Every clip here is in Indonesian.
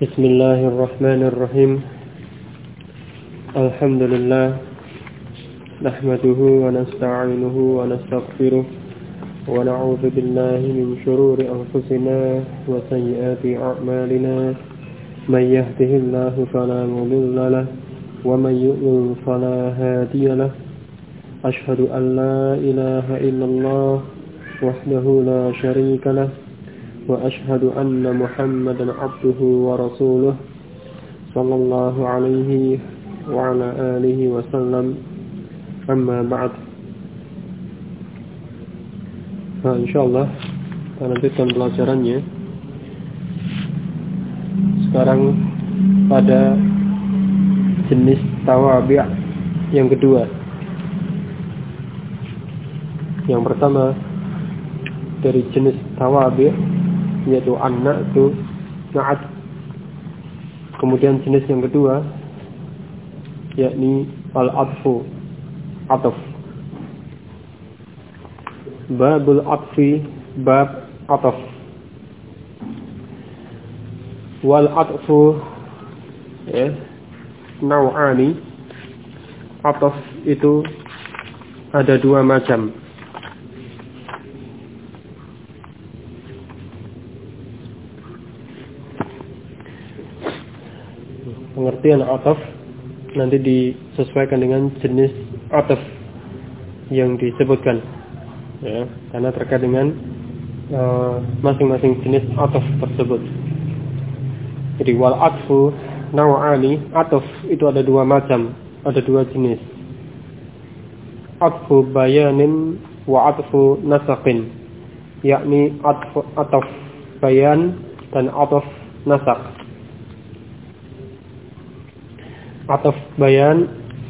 Bismillahirrahmanirrahim. Alhamdulillah. Nahmaduhu wa nasta'inuhu wa nastaghfiruh. Wa na'udzu billahi min shururi anfusina wa sayyiati a'malina. May yahdihillahu fala mudilla lahu wa may yudlil fala hadiya lahu. Ashhadu an la ilaha illallah wahdahu la syarika lahu. وأشهد أن محمدا عبده ورسوله صلى الله عليه وعلى آله وسلم أما بعد. Insyaallah kita lanjutkan pelajarannya. Sekarang pada jenis tawabi' yang kedua. Yang pertama dari jenis tawabi' yaitu an-na'tu na'at. Kemudian jenis yang kedua yakni al-atfu, ataf. Babul atfi, bab ataf. Wal atfu nau'ani. Ataf itu ada dua macam. Pengertian ataf nanti disesuaikan dengan jenis ataf yang disebutkan, ya, karena terkait dengan masing-masing jenis ataf tersebut. Jadi wal atfu nau'ani, ataf itu ada dua macam, ada dua jenis. Atfu bayanin wa atfu nasaqin, yakni ataf bayan dan ataf nasaq. Ataf bayan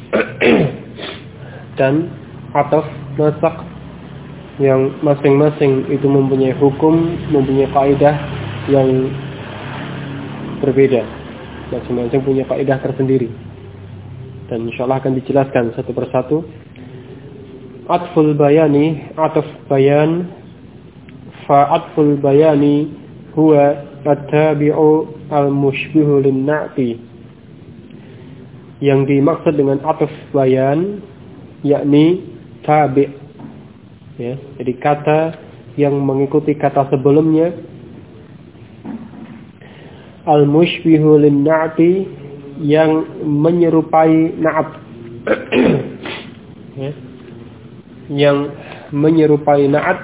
dan ataf nasaq yang masing-masing itu mempunyai hukum, mempunyai kaidah yang berbeda. Masing-masing punya kaidah tersendiri. Dan insyaallah akan dijelaskan satu persatu. Atful bayani, ataf bayan. Fa atful bayani huwa at-tabi'u al-mushbihu lin-na'ti. Yang dimaksud dengan ataf bayan yakni tabi', ya, jadi kata yang mengikuti kata sebelumnya. Al-mushbihu lin-na'ti, yang menyerupai na'at. Ya, yang menyerupai na'at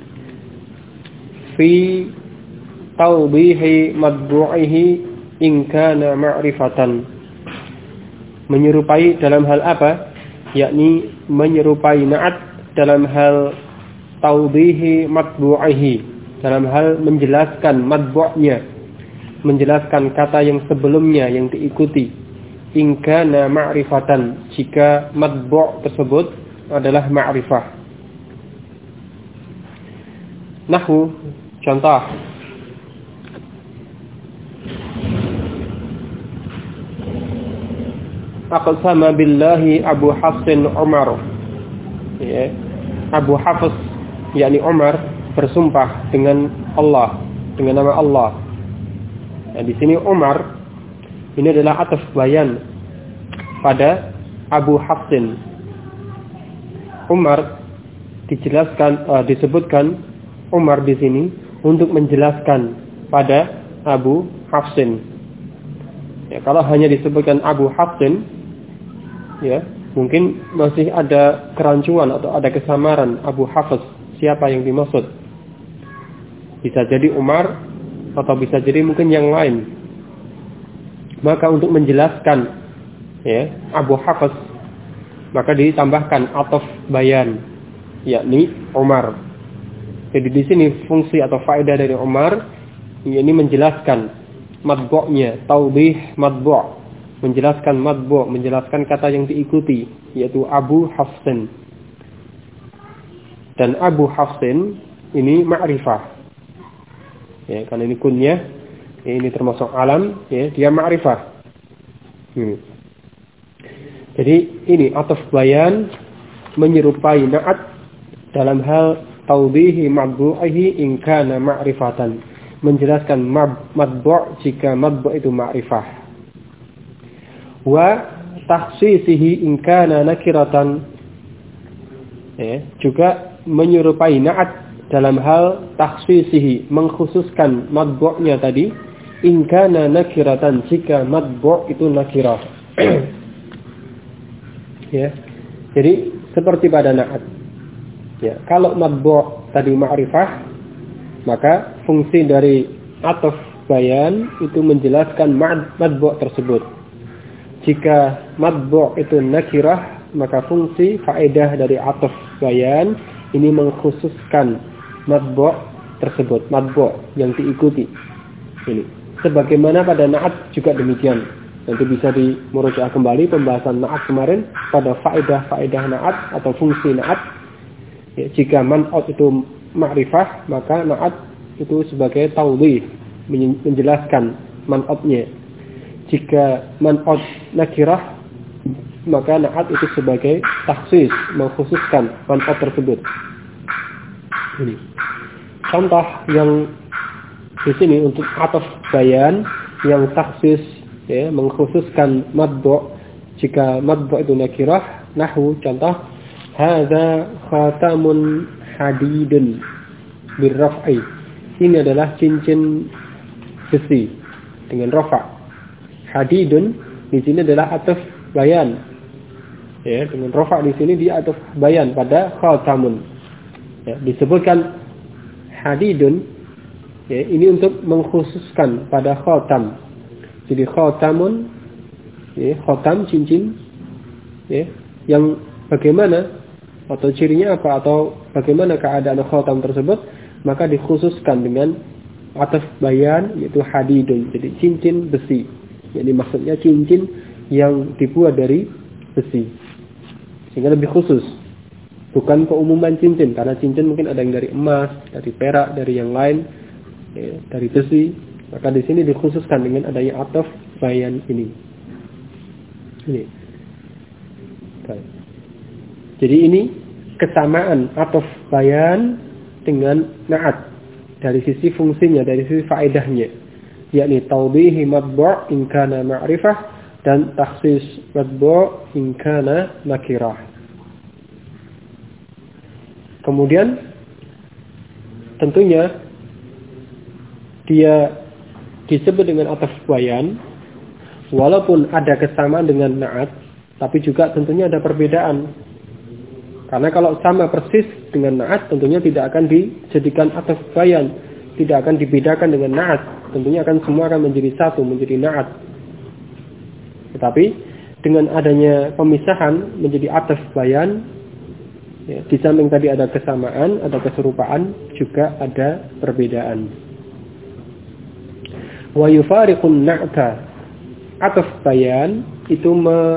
fi tawbihi madbu'ihi in kana ma'rifatan. Menyerupai dalam hal apa? Yakni menyerupai na'at dalam hal tawdihi matbu'ihi, dalam hal menjelaskan matbu'nya, menjelaskan kata yang sebelumnya yang diikuti. In kana ma'rifatan, jika matbu' tersebut adalah ma'rifah. Nahwu, contoh. Aqsama billahi Abu Hafsin Umar. Ya. Abu Hafs yakni Umar bersumpah dengan Allah, dengan nama Allah. Nah, di sini Umar ini adalah ataf bayan pada Abu Hafsin. Umar disebutkan Umar di sini untuk menjelaskan pada Abu Hafsin. Ya, kalau hanya disebutkan Abu Hafsin, ya, mungkin masih ada kerancuan atau ada kesamaran Abu Hafs, siapa yang dimaksud. Bisa jadi Umar atau bisa jadi mungkin yang lain. Maka untuk menjelaskan, ya, Abu Hafs, maka ditambahkan ataf bayan, yakni Umar. Jadi di sini fungsi atau faedah dari Umar ini menjelaskan matbu'nya, tawdih matbu', menjelaskan matbu', menjelaskan kata yang diikuti, yaitu Abu Hafsin. Dan Abu Hafsin ini ma'rifah. Ya, karena ini kunyah, ya, ini termasuk alam, ya, dia ma'rifah. Jadi ini ataf bayan menyerupai na'at dalam hal tawdihi matbu'ihi in kana ma'rifatan, menjelaskan matbu' jika matbu' itu ma'rifah. Wa takhsisihi in kana nakiratan, juga menyerupai na'at dalam hal takhsisihi, mengkhususkan matbu'nya tadi, in kana nakiratan jika matbu' itu nakirah. Ya. Jadi seperti pada na'at. Ya, kalau matbu' tadi ma'rifah, maka fungsi dari ataf bayan itu menjelaskan matbu' tersebut. Jika matbu' itu nakirah, maka fungsi faedah dari ataf bayan ini mengkhususkan matbu' tersebut, matbu' yang diikuti. Ini sebagaimana pada na'at juga demikian. Nanti bisa dimurojaah kembali pembahasan na'at kemarin pada faedah na'at atau fungsi na'at. Ya, jika man'at itu ma'rifah, maka na'at itu sebagai tawdih, menjelaskan man'atnya. Jika man'at nakirah, maka na'at itu sebagai takhsis, mengkhususkan man'at tersebut. Ini contoh yang di sini untuk ataf bayan yang takhsis, ya, mengkhususkan matbu'. Jika matbu' itu nakirah, nahwu contoh, hadza khatamun hadidun birraf'i. Ini adalah cincin besi dengan rafa'. Hadidun di sini adalah ataf bayan. Ya, dengan rafa' di sini dia ataf bayan pada khatamun. Ya, disebutkan hadidun, ya, ini untuk mengkhususkan pada khatam. Jadi khatamun, ya, khatam cincin, ya, yang bagaimana atau cirinya apa atau bagaimana keadaan khatam tersebut, maka dikhususkan dengan ataf bayan yaitu hadidun. Jadi cincin besi. Jadi maksudnya cincin yang dibuat dari besi. Sehingga lebih khusus. Bukan keumuman cincin, karena cincin mungkin ada yang dari emas, dari perak, dari yang lain, ya, dari besi. Maka di sini dikhususkan dengan adanya ataf bayan ini. Ini. Baik. Jadi ini kesamaan ataf bayan dengan na'at dari sisi fungsinya, dari sisi faedahnya, yakni tawdihi matbu' in kana ma'rifah dan takhsis matbu' in kana nakirah. Kemudian tentunya dia disebut dengan ataf bayan walaupun ada kesamaan dengan na'at, tapi juga tentunya ada perbedaan. Karena kalau sama persis dengan na'at, tentunya tidak akan dijadikan ataf bayan, tidak akan dibedakan dengan na'at. Tentunya semua akan menjadi satu, menjadi na'at. Tetapi dengan adanya pemisahan menjadi ataf bayan, ya, di samping tadi ada kesamaan, ada keserupaan, juga ada perbedaan. Wa yufariqun na'ta. Ataf bayan itu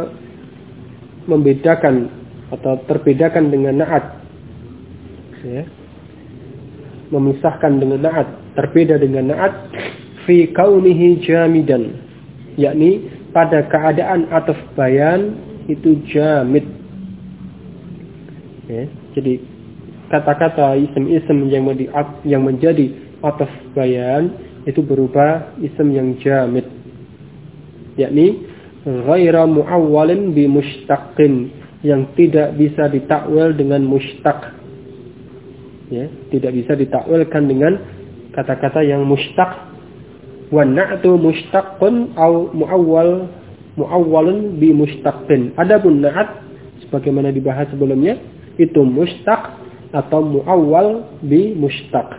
membedakan atau terbedakan dengan na'at. Ya. Memisahkan dengan na'at, terbeda dengan na'at fi kaunihi jamidan, yakni pada keadaan ataf bayan itu jamid. Ya, jadi kata-kata isim-isim yang menjadi ataf bayan itu berupa isim yang jamid, yakni ghaira mu'awwalin bi mushtaqin, yang tidak bisa ditakwil dengan mushtaq. Ya, tidak bisa ditakwilkan dengan kata-kata yang mushtaq. Wa na'tu mushtaqun aw mu'awwalun bi mushtaqin. Adapun na'at sebagaimana dibahas sebelumnya itu mushtaq atau mu'awwal bi mushtaq.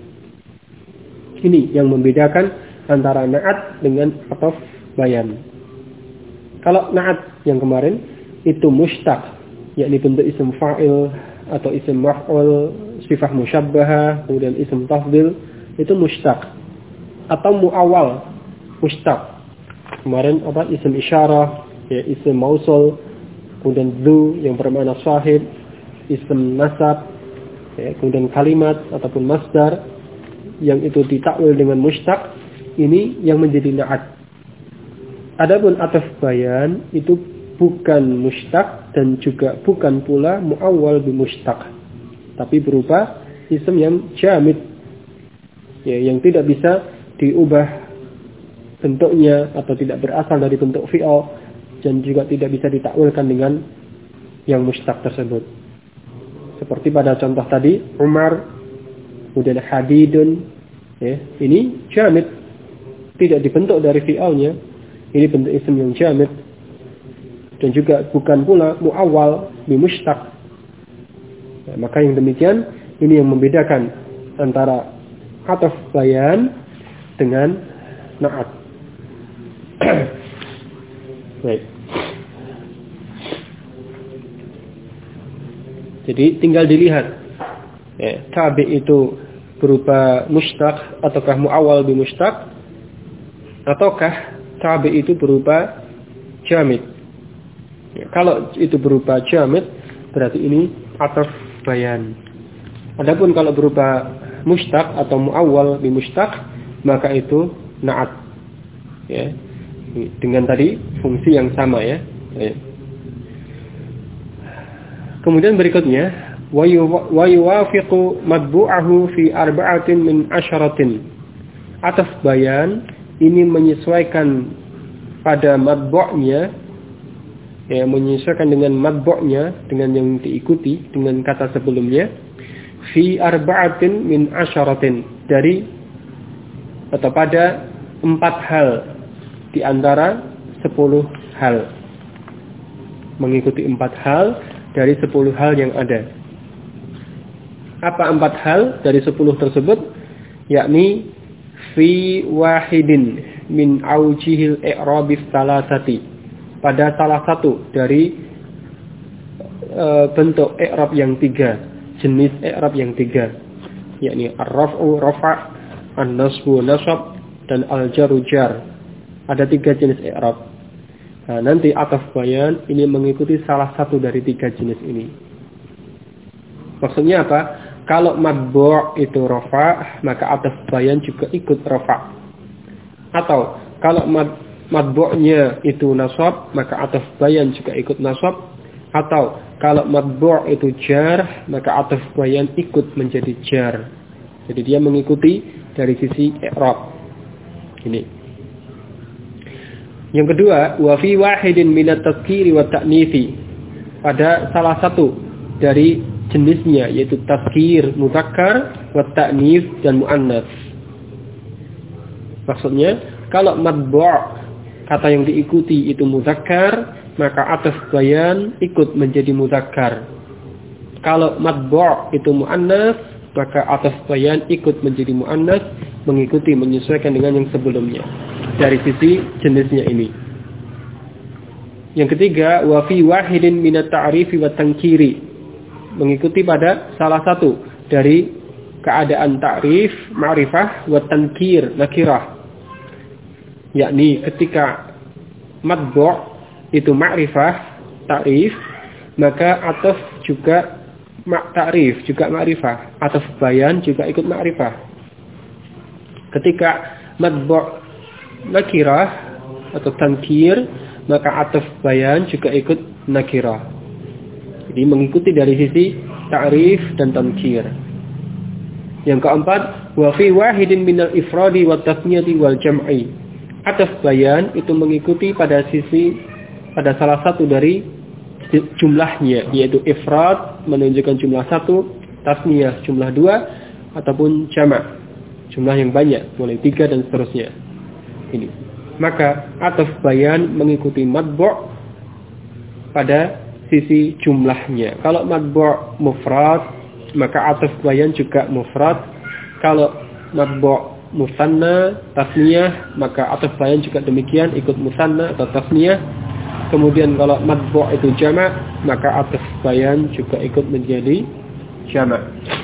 Ini yang membedakan antara na'at dengan ataf bayan. Kalau na'at yang kemarin itu mushtaq, yakni bentuk isim fa'il atau isim maf'ul, sifah musyabbahah, kemudian isim tafdil, itu mushtaq. Atau mu'awwal, mushtaq. Kemarin isim isyarah, ya, isim mausul, kemudian dzu yang bermakna sahib, isim nasab, ya, kemudian kalimat ataupun masdar yang itu ditakwil dengan mushtaq, ini yang menjadi na'at. Adapun ataf bayan itu bukan mushtaq dan juga bukan pula mu'awwal bi mushtaq, tapi berupa isim yang jamid. ya, yang tidak bisa diubah bentuknya atau tidak berasal dari bentuk fi'il dan juga tidak bisa ditakwilkan dengan yang mustaq tersebut. Seperti pada contoh tadi, Umar, kemudian hadidun, ya, ini jamid, tidak dibentuk dari fi'ilnya, ini bentuk isim yang jamid, dan juga bukan pula muawwal bi mustaq. Ya, maka yang demikian ini yang membedakan antara ataf bayan dengan na'at. Baik. Jadi tinggal dilihat, ya, tabi itu berupa mustaq ataukah muawwal bi mustaq, ataukah tabi itu berupa jamid. Ya, kalau itu berupa jamid, berarti ini ataf bayan. Adapun kalau berupa mustaq atau muawwal bi mustaq, maka itu na'at. Ya, dengan tadi fungsi yang sama, ya. Ya. Kemudian berikutnya, wa yuwafiqu matbu'ahu fi arba'atin min asyaratin. Ataf bayan ini menyesuaikan pada matbu'nya, ya, menyesuaikan dengan matbu'nya, dengan yang diikuti dengan kata sebelumnya, fi arba'atin min asyaratin, dari atau pada 4 hal di antara 10 hal. Mengikuti 4 hal dari 10 hal yang ada. Apa 4 hal dari 10 tersebut? Yakni fi wahidin min aujihil i'rabis salasati, pada salah satu dari bentuk i'rab yang 3, jenis i'rab yang 3, yakni ar-raf'u rafa', an-nasbu nasab, dan al-jaru jar. Ada 3 jenis i'rab. Nah, nanti ataf bayan ini mengikuti salah satu dari 3 jenis ini. Maksudnya apa? Kalau matbu' itu rafa', maka ataf bayan juga ikut rafa'. Atau kalau matbu'nya itu nasab, maka ataf bayan juga ikut nasab. Atau kalau matbu' itu jar, maka ataf bayan ikut menjadi jar. Jadi dia mengikuti dari sisi i'rab. Ini. Yang kedua, wa fi wahidin minat tazkiri wa ta'nifi, pada salah satu dari jenisnya, yaitu tazkir mudzakkar wa ta'nif dan muannats. Maksudnya, kalau matbu' kata yang diikuti itu mudzakkar, maka ataf bayan ikut menjadi mudzakkar. Kalau matbu' itu muannats, maka ataf bayan ikut menjadi muannats, mengikuti, menyesuaikan dengan yang sebelumnya dari sisi jenisnya ini. Yang ketiga, wa fi wahidin minat ta'rifi wa tankiri, mengikuti pada salah satu dari keadaan ta'rif, ma'rifah, wa tankir, nakirah. Yakni ketika matbu' itu ma'rifah, ta'rif, maka ataf juga ta'rif, juga ma'rifah. Ataf bayan juga ikut ma'rifah. Ketika matbu' nakirah atau tankir, maka ataf bayan juga ikut nakirah. Jadi mengikuti dari sisi ta'rif dan tankir. Yang keempat, wa fi wahidin minal ifradi wa tasniyati wal jam'i. Ataf bayan itu mengikuti pada salah satu dari jumlahnya, yaitu ifrad menunjukkan jumlah 1, tasniyah jumlah 2, ataupun jama' jumlah yang banyak, mulai 3 dan seterusnya. Ini. Maka ataf bayan mengikuti matbu' pada sisi jumlahnya. Kalau matbu' mufrad, maka ataf bayan juga mufrad. Kalau matbu' musanna, tasniyah, maka ataf bayan juga demikian, ikut musanna atau tasniyah. Kemudian kalau matbu' itu jama', maka ataf bayan juga ikut menjadi jama'.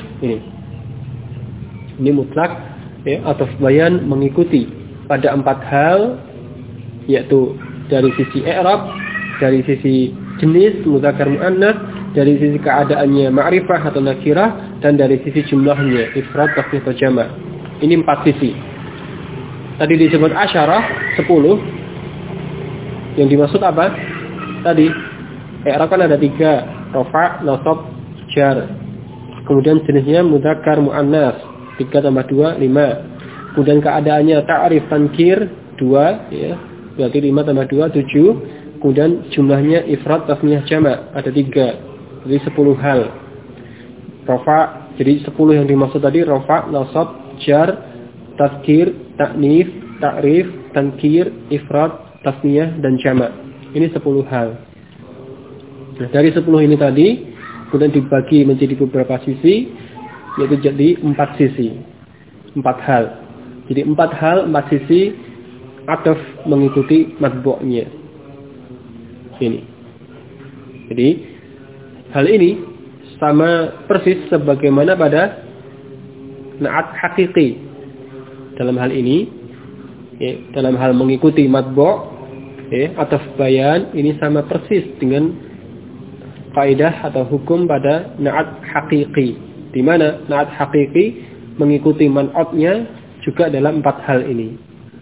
Ini mutlak, ya, ataf bayan mengikuti pada 4 hal, yaitu dari sisi i'rab, dari sisi jenis mudzakkar muannats, dari sisi keadaannya ma'rifah atau nakirah, dan dari sisi jumlahnya ifrad, tasniyah atau jama'. Ini 4 sisi. Tadi disebut asyarah 10. Yang dimaksud apa? Tadi i'rab kan ada 3, rafa', nasab, jar. Kemudian jenisnya mudzakkar muannats. 3 tambah 2, 5. Kemudian keadaannya ta'rif tankir 2, ya. Berarti 5 tambah 2, 7. Kemudian jumlahnya ifrad tasniyah jamak ada 3. Jadi 10 hal. Rafa, jadi 10 yang dimaksud tadi rafa, nasab, jar, tazkir, ta'nif, ta'rif, tankir, ifrad, tasniyah dan jamak. Ini 10 hal. Nah, dari 10 ini tadi kemudian dibagi menjadi beberapa sisi, yaitu jadi 4 sisi. 4 hal. Jadi 4 hal, 4 sisi ataf mengikuti matbu'nya. Ini. Jadi hal ini sama persis sebagaimana pada na'at hakiki. Dalam hal ini, ya, dalam hal mengikuti matbu', ya, ataf bayan ini sama persis dengan kaidah atau hukum pada na'at hakiki. Di mana na'at hakiki mengikuti man'atnya juga dalam 4 hal ini.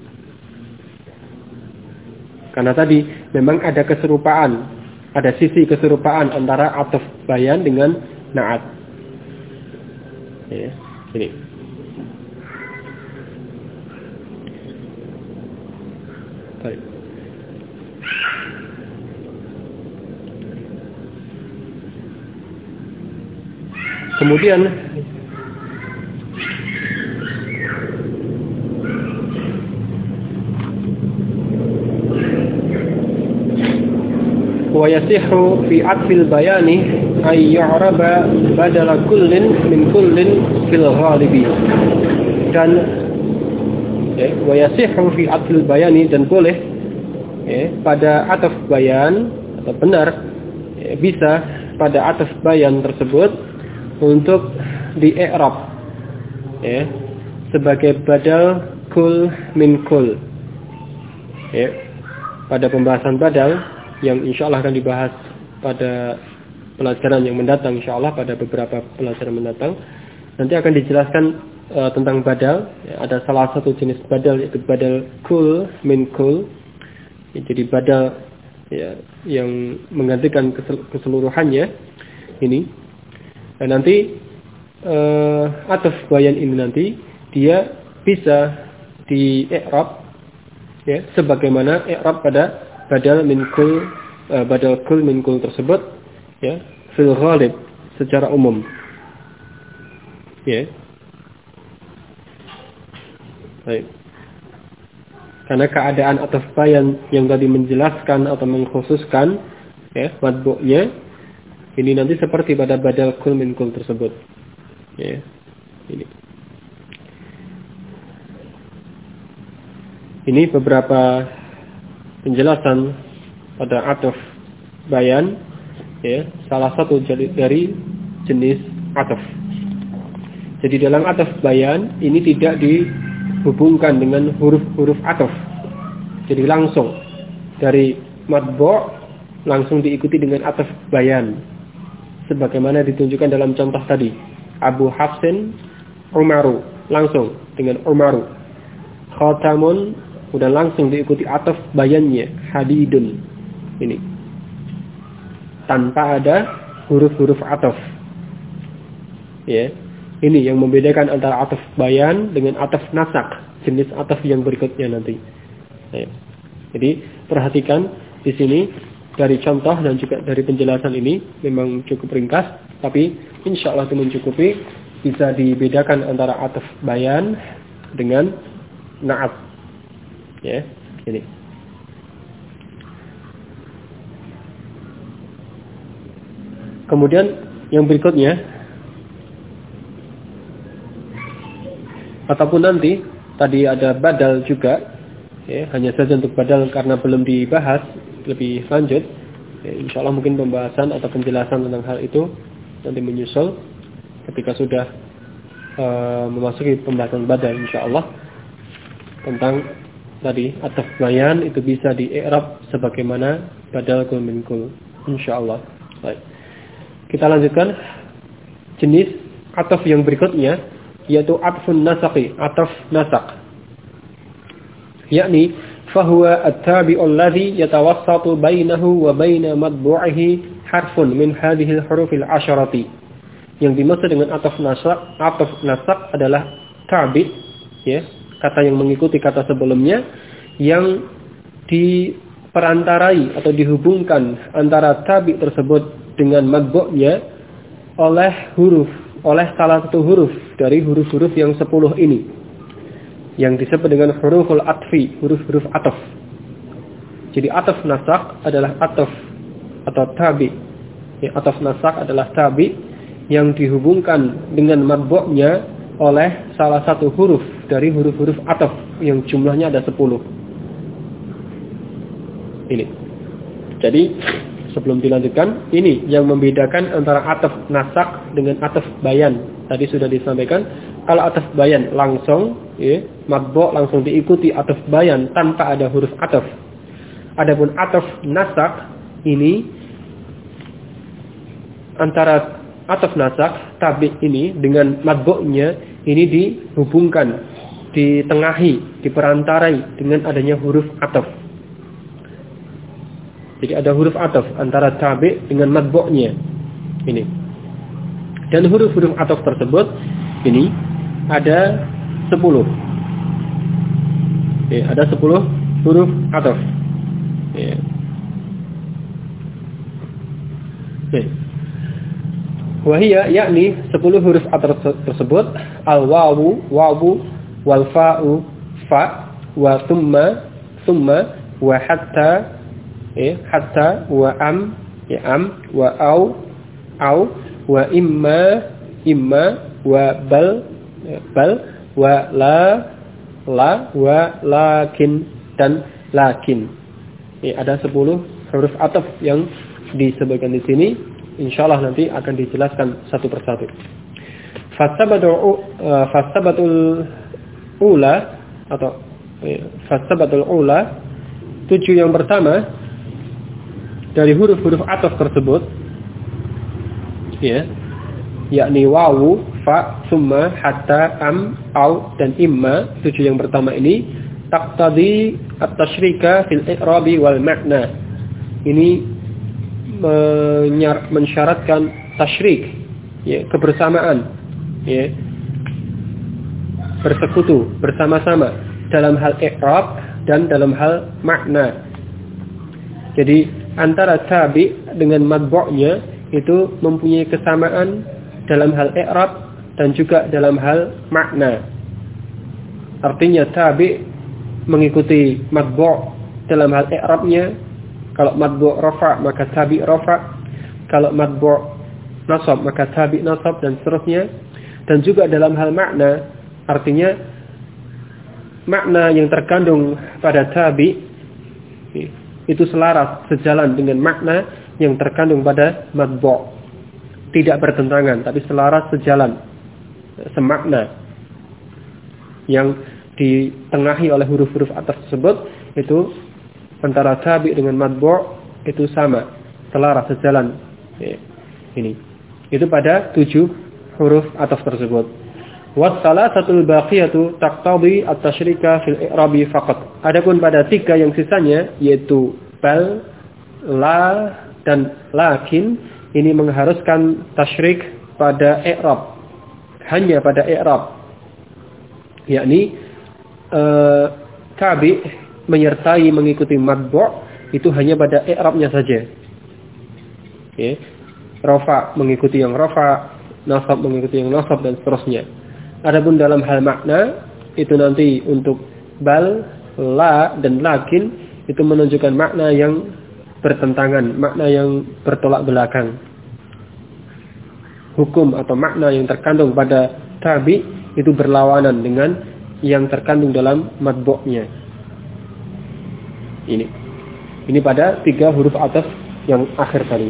Karena tadi memang ada keserupaan, ada sisi keserupaan antara ataf bayan dengan na'at. Ya, ini. Baik. Kemudian wa yasihu fi atfil bayani ay yu'raba badala kullin min kullin fil ghalibi. Dan wa yasihu fi atfil bayani, dan boleh pada ataf bayan atau benar bisa pada ataf bayan tersebut untuk di-i'rab sebagai badal kul min kul. Pada pembahasan badal yang insyaallah akan dibahas pada pelajaran yang mendatang, insyaallah pada beberapa pelajaran mendatang nanti akan dijelaskan tentang badal. Ada salah satu jenis badal, yaitu badal kul min kul. Jadi badal yang menggantikan keseluruhannya ini. Dan nanti ataf bayan ini nanti dia bisa di-i'rab sebagaimana i'rab pada badal kul min kul tersebut fil ghalib secara umum. Baik. Karena keadaan ataf bayan yang tadi menjelaskan atau mengkhususkan matbu'nya ini nanti seperti pada badal kul min kul tersebut. Ini beberapa penjelasan pada ataf bayan, salah satu dari jenis ataf. Jadi dalam ataf bayan ini tidak dihubungkan dengan huruf-huruf ataf. Jadi langsung dari matbu' langsung diikuti dengan ataf bayan. Sebagaimana ditunjukkan dalam contoh tadi, Abu Hafsin Umaru, langsung dengan Umaru. Khatamun udah langsung diikuti ataf bayannya, hadidun. Ini tanpa ada huruf-huruf ataf. Ini yang membedakan antara ataf bayan dengan ataf nasak, jenis ataf yang berikutnya nanti. Jadi perhatikan di sini dari contoh dan juga dari penjelasan ini memang cukup ringkas, tapi insyaallah itu mencukupi. Bisa dibedakan antara ataf bayan dengan na'at. Ini. Kemudian yang berikutnya, ataupun nanti tadi ada badal juga, hanya saja untuk badal karena belum dibahas lebih lanjut. Insyaallah mungkin pembahasan atau penjelasan tentang hal itu nanti menyusul ketika sudah memasuki pembahasan badal, insyaallah, tentang tadi ataf bayan itu bisa di-i'rab sebagaimana badal kul min kul, insyaallah. Baik. Kita lanjutkan jenis ataf yang berikutnya, yaitu atfun nasaqi, ataf nasak. Yakni fahuwa at-tabi'u alladhi yatawassatu bainahu wa baina matbu'ihi harfun min hadhihi al-huruf al-'asharati. Yang dimaksud dengan ataf nasak adalah tabi, ya, kata yang mengikuti kata sebelumnya, yang diperantarai atau dihubungkan antara tabi tersebut dengan matbu'nya oleh salah satu huruf dari huruf-huruf yang 10 ini, yang disebut dengan huruful atfi, huruf-huruf ataf. Jadi ataf nasakh adalah ataf atau tabi. Ya, ataf nasakh adalah tabi yang dihubungkan dengan matbu'nya oleh salah satu huruf dari huruf-huruf ataf yang jumlahnya ada 10. Ini. Jadi sebelum dilanjutkan, ini yang membedakan antara ataf nasakh dengan ataf bayan. Tadi sudah disampaikan, kalau ataf bayan langsung, ya, matbu' langsung diikuti ataf bayan tanpa ada huruf ataf. Adapun ataf nasakh ini antara ataf nasakh tabi ini dengan matbu'nya ini dihubungkan, ditengahi, diperantarai dengan adanya huruf ataf. Jadi ada huruf ataf antara tabi dengan matbu'nya ini. Dan huruf-huruf ataf tersebut ini ada 10. Ya, ada 10 huruf ataf. Ya. Wahia, yakni 10 huruf ataf tersebut al-wawu, wawu, wal fa'u, fa, wa thumma, thumma, wa hatta, hatta, wa am, ya am, wa au, wa imma, imma, wa bal, bal, wa la, wa lakin, dan lakin. Ada 10 huruf ataf yang disebutkan di sini. Insyaallah nanti akan dijelaskan satu persatu. Fasabatul ula atau fasabatul ula, 7 yang pertama dari huruf-huruf ataf tersebut, ya, yakni wawu, fa, summa, hatta, am, au, dan imma. 7 yang pertama ini taqtadi at-tasyrika fil i'rabi wal makna. Ini mensyaratkan tasyrik, ya, kebersamaan, ya, bersekutu bersama-sama dalam hal i'rab dan dalam hal makna. Jadi antara tabi dengan matbu'nya itu mempunyai kesamaan dalam hal i'rab dan juga dalam hal makna. Artinya tabi mengikuti matbu' dalam hal i'rabnya. Kalau matbu' rafa' maka tabi rafa', kalau matbu' nasab maka tabi nasab, dan seterusnya. Dan juga dalam hal makna, artinya makna yang terkandung pada tabi itu selaras, sejalan dengan makna yang terkandung pada matbu'. Tidak bertentangan, tapi selaras, sejalan, semakna. Yang ditengahi oleh huruf-huruf atas tersebut itu antara tabi dengan matbu' itu sama, selaras, sejalan. Ini. Itu pada 7 huruf ataf tersebut. Was-salasatul baqiyatu taqtadi at-tasyrika fil i'rabi faqat. Adapun pada 3 yang sisanya, yaitu bal, la, dan lakin, ini mengharuskan tasyrik pada i'rab, hanya pada i'rab. Yakni tabi menyertai mengikuti matbu' itu hanya pada i'rabnya saja. Ya. Rafa mengikuti yang rafa, nasab mengikuti yang nasab, dan seterusnya. Adapun dalam hal makna itu nanti untuk bal, la, dan lakin itu menunjukkan makna yang bertentangan, makna yang bertolak belakang. Hukum atau makna yang terkandung pada tabi itu berlawanan dengan yang terkandung dalam matbu'nya. Ini pada 3 huruf ataf yang akhir tadi.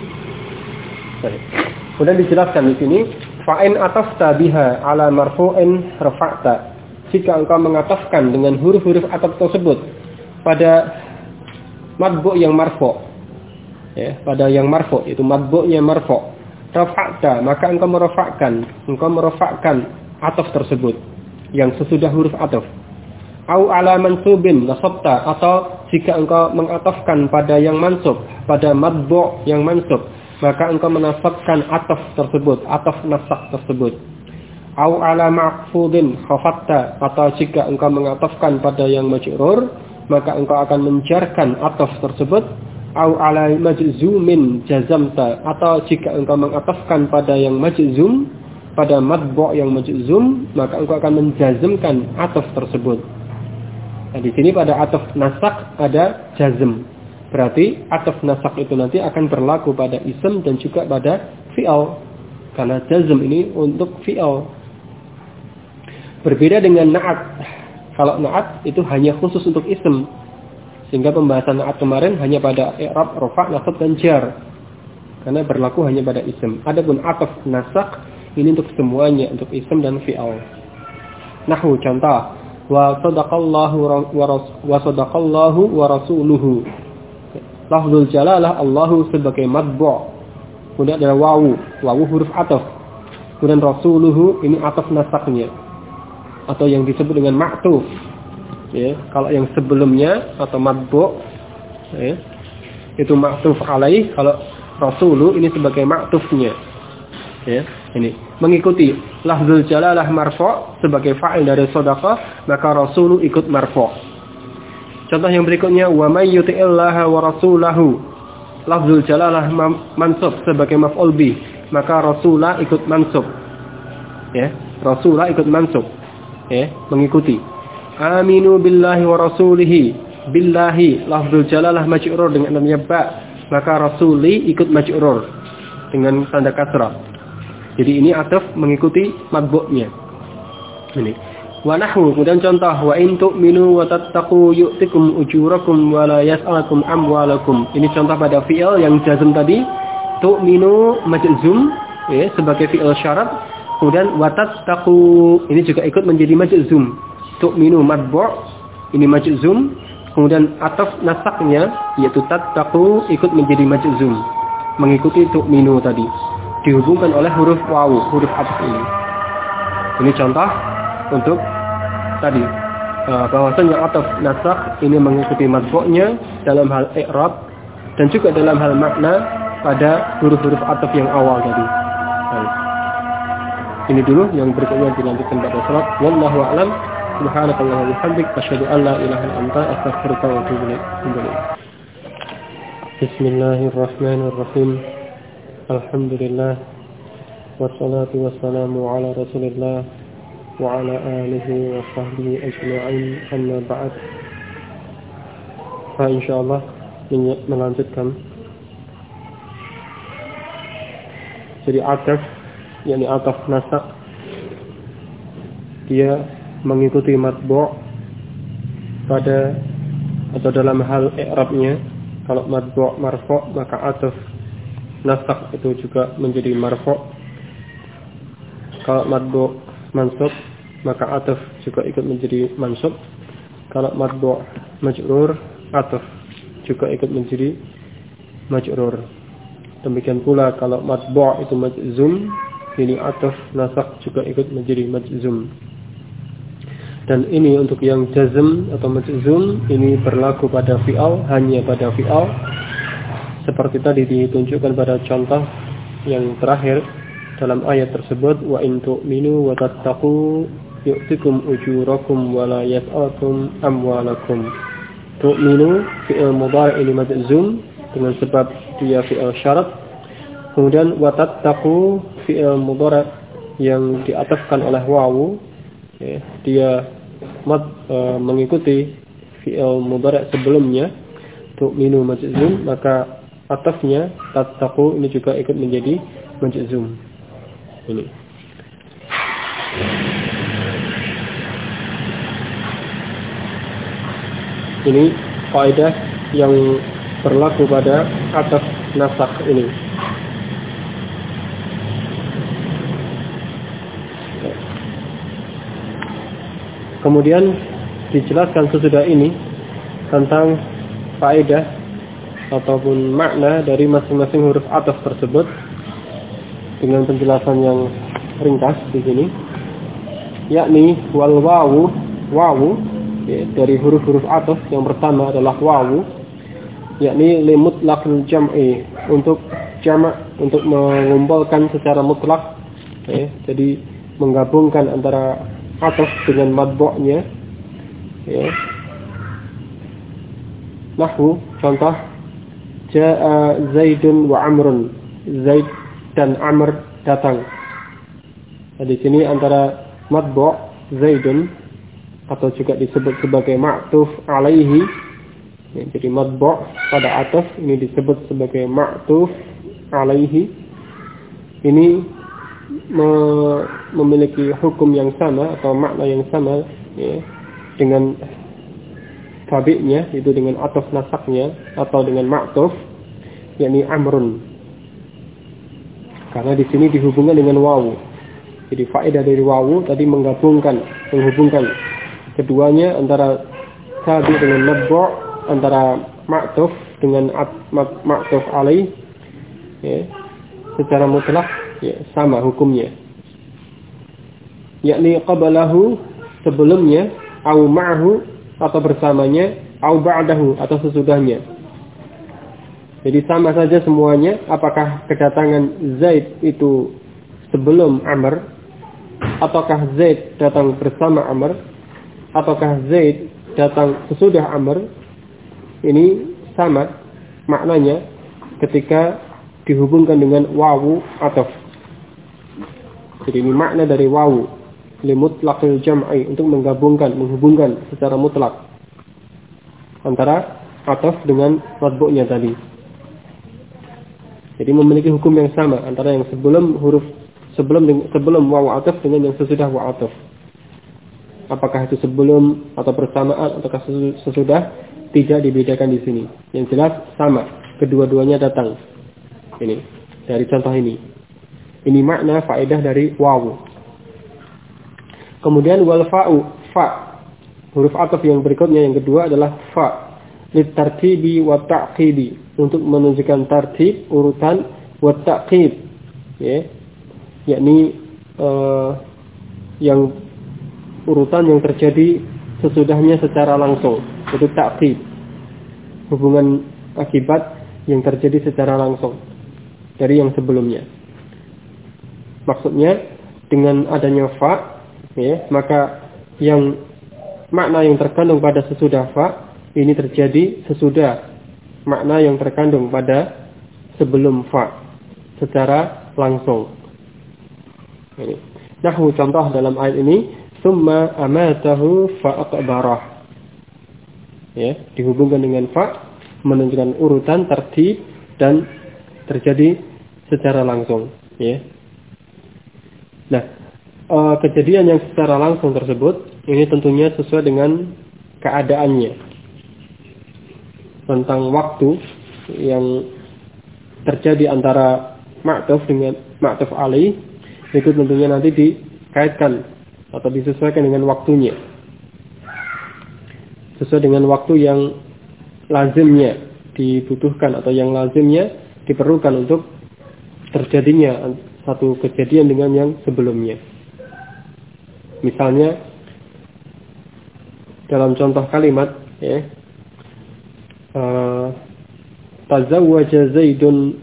Kemudian dijelaskan di sini, fa'in atafta biha ala marfu'in rafa'ta. Jika engkau mengatafkan dengan huruf-huruf ataf tersebut pada matbu' yang marfu', ya, pada yang marfu', itu matbu'nya marfu', rafa'ta, maka engkau merafa'kan ataf tersebut yang sesudah huruf ataf. Au ala mansubin nasabta, atau jika engkau mengatafkan pada yang mansub, pada matbu' yang mansub, maka engkau menasabkan ataf tersebut, ataf nasakh tersebut. Au ala ma'fudin khafatta, atau jika engkau mengatafkan pada yang majrur, maka engkau akan menjarkan ataf tersebut. Au ala majzumin jazamta, atau jika engkau mengatafkan pada yang majzum, pada matbu' yang majzum, maka engkau akan menjazmkan ataf tersebut. Nah, di sini pada ataf nasakh ada jazm. Berarti ataf nasakh itu nanti akan berlaku pada ism dan juga pada fi'al. Karena jazm ini untuk fi'al. Berbeda dengan na'at. Kalau na'at itu hanya khusus untuk ism. Sehingga pembahasan na'at kemarin hanya pada i'rab, rafa', nasab dan jar. Karena berlaku hanya pada ism. Adapun ataf nasakh ini untuk semuanya, untuk ism dan fi'al. Nahwu contoh, wa sadaqallahu wa rasuluhu. Lafzul jalalah Allahu sebagai matbu'. Kemudian ada wawu huruf ataf. Kemudian rasuluhu ini ataf nasakhnya. Atau yang disebut dengan ma'tuf. Ya, kalau yang sebelumnya atau matbu', ya, itu ma'tuf alaih. Kalau rasulu ini sebagai ma'tufnya. Ya, ini mengikuti lafzul jalalah marfu' sebagai fa'il dari shadaqah, maka rasulu ikut marfu'. Contoh yang berikutnya, wa may yuti'illaha wa rasulahu. Lafzul jalalah mansub sebagai maf'ul bih, maka rasulah ikut mansub. Ya, rasulah ikut mansub. Ya, mengikuti. Aminu billahi wa rasulihi. Billahi lafzul jalalah majrur dengan namanya ba, maka rasuli ikut majrur dengan tanda kasrah. Jadi ini ataf mengikuti matbu'nya. Ini. Wa nahwu, kemudian contoh, wa in tu'minu wa tattaqu yu'tikum ujurakum wa la yas'alakum amwalakum. Ini contoh pada fi'il yang jazm tadi. Tu'minu majzum, ya, sebagai fi'il syarat. Kemudian wa tattaqu ini juga ikut menjadi majzum. Tu'minu matbu', ini majzum. Kemudian ataf nasaknya yaitu tattaqu ikut menjadi majzum, mengikuti tu'minu tadi. Dihubungkan oleh huruf wawu, huruf ataf ini. Ini contoh untuk tadi bahwasanya ataf nasakh ini mengikuti matbu'nya dalam hal i'rab dan juga dalam hal makna pada huruf-huruf ataf yang awal tadi. Baik. Ini dulu, yang berikutnya dilanjutkan pada salat. Wallahu a'lam. Subhanakallahumma wa bihamdika asyhadu an la ilaha illa anta astaghfiruka wa atubu ilaik. Bismillahirrahmanirrahim. Alhamdulillah. Wassalatu wassalamu ala Rasulillah wa ala alihi wa sahbihi ajma'in. Amma ba'd. Insyaallah melanjutkan. Jadi ataf, yakni ataf nasakh, dia mengikuti matbu' pada atau dalam hal i'rabnya. Kalau matbu' marfu' maka ataf nasakh itu juga menjadi marfu'. Kalau matbu' mansub maka ataf juga ikut menjadi mansub. Kalau matbu' majrur, ataf juga ikut menjadi majrur. Demikian pula kalau matbu' itu majzum, ini ataf nasakh juga ikut menjadi majzum. Dan ini untuk yang jazm atau majzum ini berlaku pada fi'al, hanya pada fi'al. Seperti tadi ditunjukkan pada contoh yang terakhir dalam ayat tersebut, wa in tu'minu wa tattaqu yu'tikum ujurakum wa la yas'alkum amwalakum. Tu'minu fi'il mudhari' ini majzum dengan sebab dia fi'il syarat. Kemudian wa tattaqu fi'il mudhari' yang diatafkan oleh wawu, ya, dia mengikuti fi'il mudhari' sebelumnya. Tu'minu majzum, maka atafnya tattaqu ini juga ikut menjadi majzum. Ini kaidah yang berlaku pada ataf nasakh ini. Kemudian dijelaskan sesudah ini tentang kaidah ataupun makna dari masing-masing huruf ataf tersebut dengan penjelasan yang ringkas di sini, yakni wal wawu ya, dari huruf-huruf ataf yang pertama adalah wawu, yakni li mutlaqil jam'i, untuk jamak, untuk mengumpulkan secara mutlak ya. Jadi menggabungkan antara ataf dengan matbu'nya, ya. Nahwu contoh jaa Zaidun wa Amrun, Zaid dan Amr datang. Nah, di sini antara matbu' Zaidun atau juga disebut sebagai ma'tuf alaihi, ya, jadi matbu' pada ataf ini disebut sebagai ma'tuf alaihi. Ini memiliki hukum yang sama atau makna yang sama, ya, dengan tabi'nya, itu dengan ataf nasaknya atau dengan ma'tuf, yakni Amrun. Karena di sini dihubungkan dengan wawu. Jadi faedah dari wawu tadi menghubungkan keduanya, antara tabi' dengan matbu', antara ma'tuf dengan ma'tuf alaih, ya, secara mutlak, ya, sama hukumnya. Yakni qablahu, sebelumnya, au ma'hu, atau bersamanya, au ba'dahu, atau sesudahnya. Jadi sama saja semuanya, apakah kedatangan Zaid itu sebelum Amr, ataukah Zaid datang bersama Amr, ataukah Zaid datang sesudah Amr. Ini sama maknanya ketika dihubungkan dengan wawu ataf. Jadi ini makna dari wawu limutlaqil jam'i, untuk menghubungkan secara mutlak antara ataf dengan matbu'nya tadi. Jadi memiliki hukum yang sama antara yang sebelum wawu ataf dengan yang sesudah wawu ataf. Apakah itu sebelum atau bersamaan ataukah sesudah, tidak dibedakan di sini. Yang jelas sama, kedua-duanya datang. Ini dari contoh ini. Ini makna faedah dari wawu. Kemudian wal fa'u, fa. Huruf ataf yang berikutnya yang kedua adalah fa. Litartibi wa ta'qibi, untuk menunjukkan tartib, urutan, wa ta'qib, ya. Yakni yang urutan yang terjadi sesudahnya secara langsung, itu ta'qib. Hubungan akibat yang terjadi secara langsung dari yang sebelumnya. Maksudnya dengan adanya fa, ya, maka yang makna yang terkandung pada sesudah fa ini terjadi sesudah makna yang terkandung pada sebelum fa secara langsung. Ini. Nahwu contoh dalam ayat ini, summa amatahu fa aqbarah. Ya, dihubungkan dengan fa, menunjukkan urutan, tertib, dan terjadi secara langsung. Ya. Nah, kejadian yang secara langsung tersebut ini tentunya sesuai dengan keadaannya. Tentang waktu yang terjadi antara ma'tuf dengan ma'tuf alaih, itu tentunya nanti dikaitkan atau disesuaikan dengan waktunya. Sesuai dengan waktu yang lazimnya dibutuhkan atau yang lazimnya diperlukan untuk terjadinya satu kejadian dengan yang sebelumnya. Misalnya dalam contoh kalimat, ya, tazawwaja Zaidun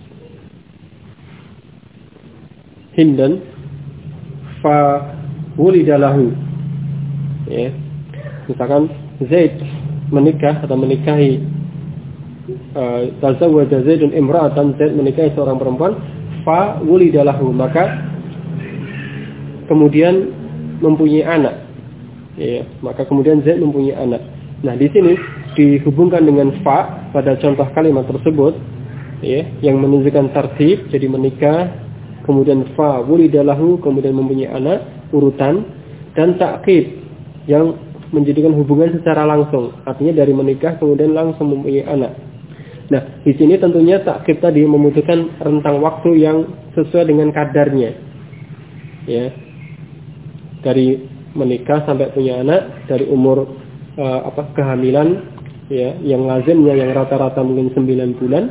Hindan fa wulida lahu. Ya. Misalkan Zaid menikah atau menikahi tazawwaja Zaidun imra'atan, Zaid menikahi seorang perempuan, fa wulida lahu, maka kemudian mempunyai anak. Ya, maka kemudian Zaid mempunyai anak. Nah, di sini dihubungkan dengan fa pada contoh kalimat tersebut, ya, yang menunjukkan tartib, jadi menikah, kemudian fa wulidalahu, kemudian mempunyai anak, urutan, dan ta'qib yang menjadikan hubungan secara langsung, artinya dari menikah kemudian langsung mempunyai anak. Nah, di sini tentunya ta'qib tadi membutuhkan rentang waktu yang sesuai dengan kadarnya. Ya. Dari menikah sampai punya anak, dari umur kehamilan, ya, yang lazimnya yang rata-rata mungkin 9 bulan,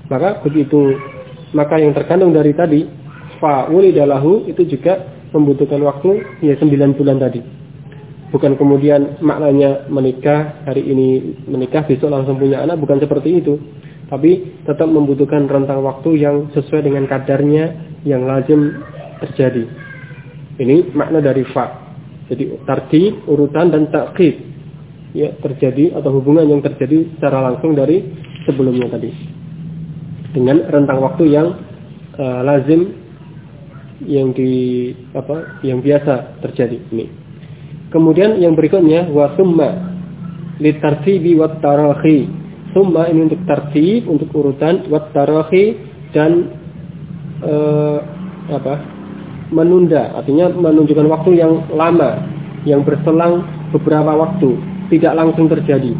maka yang terkandung dari tadi fa wulidalahu itu juga membutuhkan waktu, ya, 9 bulan tadi. Bukan kemudian maknanya menikah, hari ini menikah, besok langsung punya anak, bukan seperti itu. Tapi tetap membutuhkan rentang waktu yang sesuai dengan kadarnya yang lazim terjadi. Ini makna dari fa. Jadi tartib, urutan dan ta'qib. Ya, terjadi atau hubungan yang terjadi secara langsung dari sebelumnya tadi. Dengan rentang waktu yang lazim yang biasa terjadi ini. Kemudian yang berikutnya wa summa litartibi wat tarahi. Summa ini untuk tartib, untuk urutan, wat tarahi dan menunda, artinya menunjukkan waktu yang lama, yang berselang beberapa waktu, tidak langsung terjadi.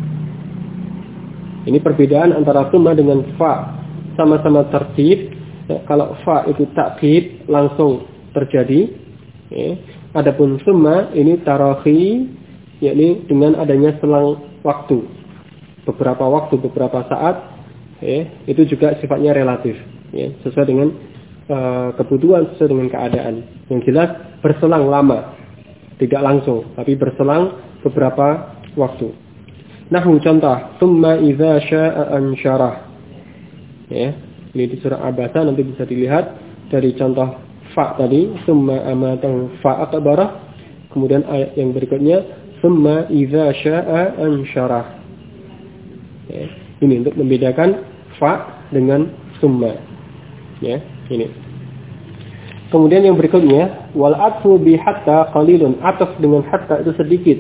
Ini perbedaan antara summa dengan fa. Sama-sama tertib. Kalau fa itu ta'qib, langsung terjadi. Adapun summa ini tarahi, yakni dengan adanya selang waktu, beberapa saat. Itu juga sifatnya relatif, sesuai dengan kebutuhan, sesuai dengan keadaan. Yang jelas berselang lama, tidak langsung, tapi berselang beberapa waktu. Nahwu contoh, summa idza syaa'a ansyarah. Ini di surah Abasa nanti bisa dilihat dari contoh fa tadi, summa amatahu fa akbarah. Kemudian ayat yang berikutnya, summa idza syaa'a ansyarah. Ini untuk membedakan fa dengan summa. Ini. Kemudian yang berikutnya, wal atfu bi hatta qalilun. Ataf dengan hatta itu sedikit.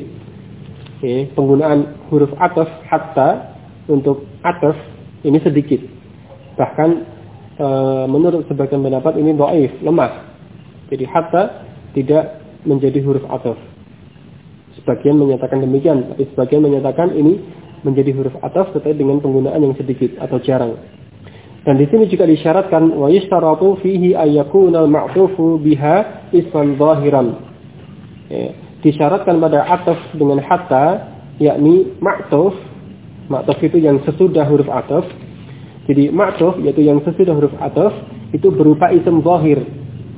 Penggunaan huruf ataf hatta untuk ataf ini sedikit. Bahkan menurut sebagian pendapat ini dhaif, lemah. Jadi hatta tidak menjadi huruf ataf. Sebagian menyatakan demikian, tapi sebagian menyatakan ini menjadi huruf ataf tetapi dengan penggunaan yang sedikit atau jarang. Dan di sini juga disyaratkan wa yashtaratu fihi ayyakuna al-ma'tufu biha isman zahiran. Disyaratkan pada ataf dengan hatta, yakni ma'tuf itu yang sesudah huruf ataf. Jadi ma'tuf yaitu yang sesudah huruf ataf itu berupa isim zahir.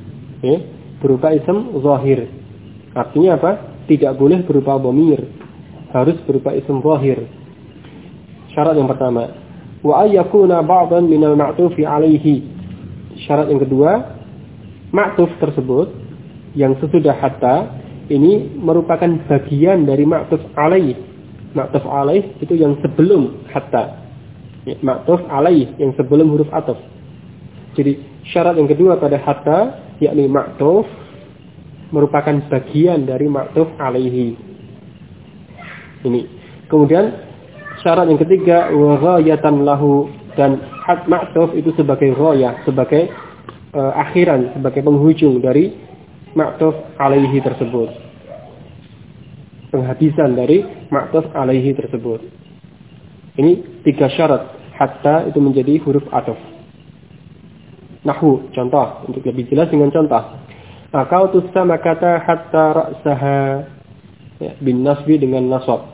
Berupa isim zahir. Artinya apa? Tidak boleh berupa dhamir. Harus berupa isim zahir. Syarat yang pertama. Wa ayyakuna ba'dan minal ma'tufi alaihi. Syarat yang kedua, ma'tuf tersebut yang sesudah hatta ini merupakan bagian dari ma'tuf alaih. Ma'tuf alaih itu yang sebelum hatta. Ma'tuf alaih yang sebelum huruf ataf. Jadi syarat yang kedua pada hatta, yakni ma'tuf merupakan bagian dari ma'tuf alaihi. Ini. Kemudian syarat yang ketiga, wa ghayatan lahu, dan ma'tuf itu sebagai ghayah, sebagai akhiran, sebagai penghujung dari ma'tuf alaihi tersebut. Penghabisan dari ma'tuf alaihi tersebut. Ini 3 syarat hatta itu menjadi huruf ataf. Nahwu, contoh, untuk lebih jelas dengan contoh. Akautus sama kata hatta ra'saha, bin nasbi dengan nasab.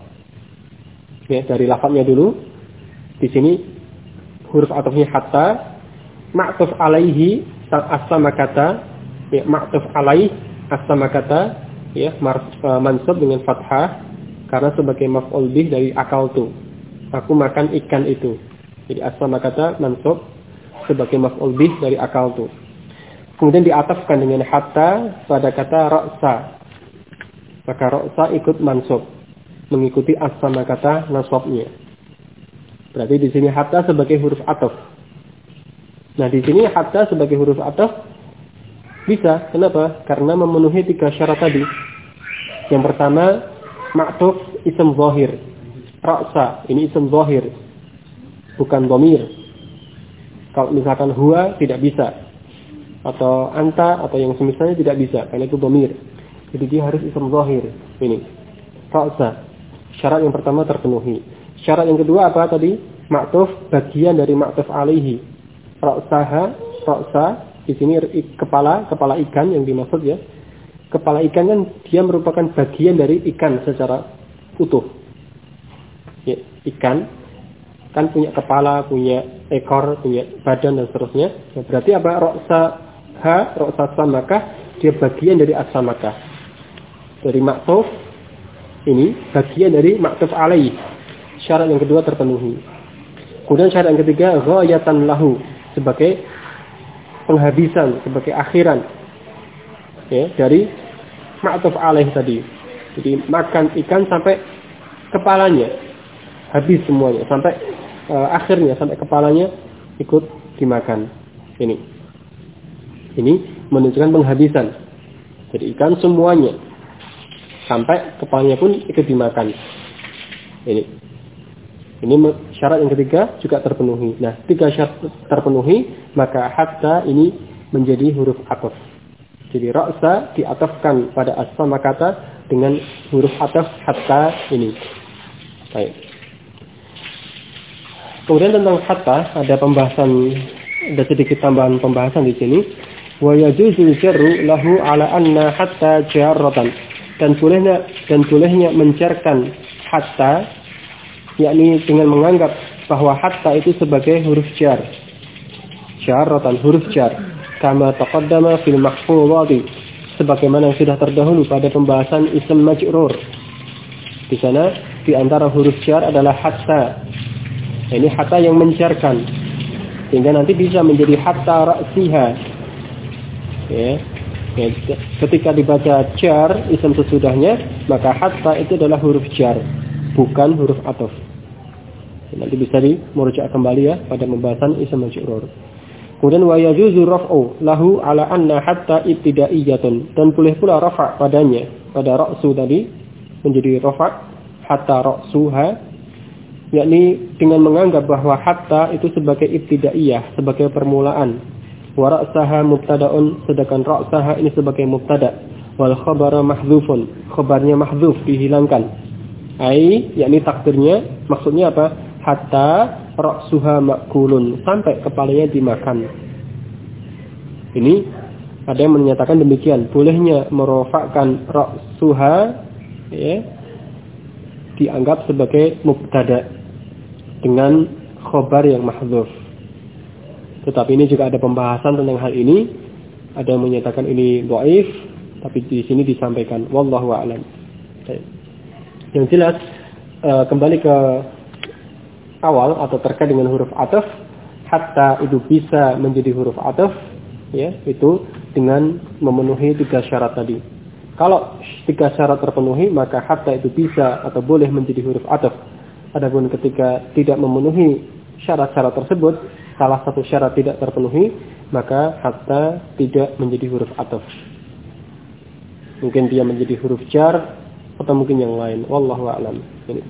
Dari lafadznya dulu. Di sini huruf atafnya hatta, ma'tuf alaihi as-sama kata, ma'tuf alaih as-sama kata, mansub dengan fathah karena sebagai maf'ul bih dari akaltu. Aku makan ikan itu. Jadi as-sama kata mansub sebagai maf'ul bih dari akaltu. Kemudian diatafkan dengan hatta pada kata ra'sa. Maka ra'sa ikut mansub, mengikuti as-sama kata nasabnya. Berarti di sini hatta sebagai huruf ataf. Nah, di sini hatta sebagai huruf ataf bisa. Kenapa? Karena memenuhi 3 syarat tadi. Yang pertama, ma'tuf ism zahir. Ra'sa, ini ism zahir, bukan dhamir. Kalau misalkan huwa tidak bisa, atau anta atau yang semisalnya tidak bisa, karena itu dhamir. Jadi dia harus ism zahir. Ini ra'sa. Syarat yang pertama terpenuhi. Syarat yang kedua apa tadi? Ma'tuf bagian dari ma'tuf alaihi. Ra'saha, ra'sa di sini kepala ikan yang dimaksud ya. Kepala ikan kan dia merupakan bagian dari ikan secara utuh. Ya, ikan kan punya kepala, punya ekor, punya badan dan seterusnya. Ya, berarti apa? Ra'sa samakah dia bagian dari as-samakah. Dari ma'tuf ini bagian dari ma'tuf alaih. Syarat yang kedua terpenuhi. Kemudian syarat yang ketiga, ghayatan lahu, sebagai penghabisan, sebagai akhiran. ya, dari ma'tuf alaih tadi. Jadi makan ikan sampai kepalanya habis semuanya, sampai akhirnya sampai kepalanya ikut dimakan. Ini menunjukkan penghabisan. Jadi ikan semuanya sampai kepalanya pun ikut dimakan. Ini syarat yang ketiga juga terpenuhi. Nah, 3 syarat terpenuhi, maka hatta ini menjadi huruf ataf. Jadi ra'sa diatafkan pada as-sama kata dengan huruf ataf hatta ini. Baik. Kemudian tentang hatta ada sedikit tambahan pembahasan di sini. Wa yajuzul jarru lahu ala anna hatta jarratan. Dan bolehnya menjarkan hatta, yakni dengan menganggap bahwa hatta itu sebagai huruf jar. Jarratan, huruf jar. Kama taqaddama fil mahfuzati, sebagaimana yang sudah terdahulu pada pembahasan ism majrur. Di sana di antara huruf jar adalah hatta. Ini hatta yang menjarkan, sehingga nanti bisa menjadi hatta ra'siha. Ya. Ketika dibaca jar ism sesudahnya, maka hatta itu adalah huruf jar, bukan huruf ataf. Nanti bisa dimurujuk kembali ya pada pembahasan ism majrur. Kemudian wa yajuzu raf'u lahu ala anna hatta ibtidaiyatun, dan boleh pula rafa' padanya pada ra'su tadi menjadi rafa' hatta ra'suha, yakni dengan menganggap bahwa hatta itu sebagai ibtidaiyah, sebagai permulaan. Wa ra'saha mubtada'un, sedangkan ra'saha ini sebagai mubtada'. Wal khabara mahdzufun, khabarnya mahdzuf, dihilangkan. Yakni takdirnya, maksudnya apa? Hatta ra'suha ma'kulun, sampai kepalanya dimakan. Ini ada yang menyatakan demikian, bolehnya merofakkan ra'suha ya, dianggap sebagai mubtada dengan khobar yang mahdzuf. Tetapi ini juga ada pembahasan tentang hal ini. Ada yang menyatakan ini dhaif, tapi di sini disampaikan wallahu a'lam. Yang jelas kembali ke awal atau terkait dengan huruf ataf, hatta itu bisa menjadi huruf ataf, ya, itu dengan memenuhi 3 syarat tadi. Kalau 3 syarat terpenuhi, maka hatta itu bisa atau boleh menjadi huruf ataf. Adapun ketika tidak memenuhi syarat-syarat tersebut, salah satu syarat tidak terpenuhi, maka hatta tidak menjadi huruf ataf. Mungkin dia menjadi huruf jar atau mungkin yang lain. Wallahu a'lam.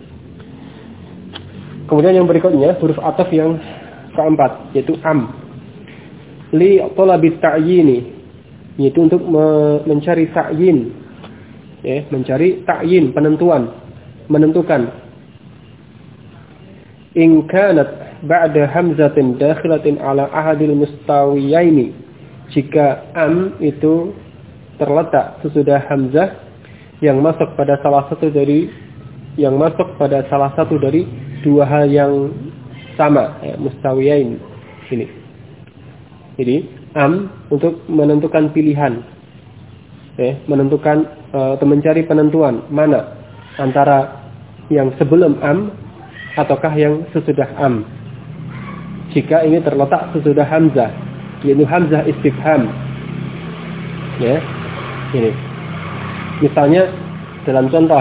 Kemudian yang berikutnya huruf ataf yang keempat, yaitu am. Li talabit ta'yini, yaitu untuk mencari ta'yin, ya, mencari ta'yin, penentuan, menentukan. In kanat ba'da hamzatin dakhilatin ala ahadil mustawiyaini, jika am itu terletak sesudah hamzah yang masuk pada salah satu dari 2 hal yang sama, ya, mustawiyain ini. Jadi am untuk menentukan pilihan, ya, menentukan atau mencari penentuan mana antara yang sebelum am ataukah yang sesudah am. Jika ini terletak sesudah hamzah, yaitu hamzah istifham, ya, ini. Misalnya dalam contoh,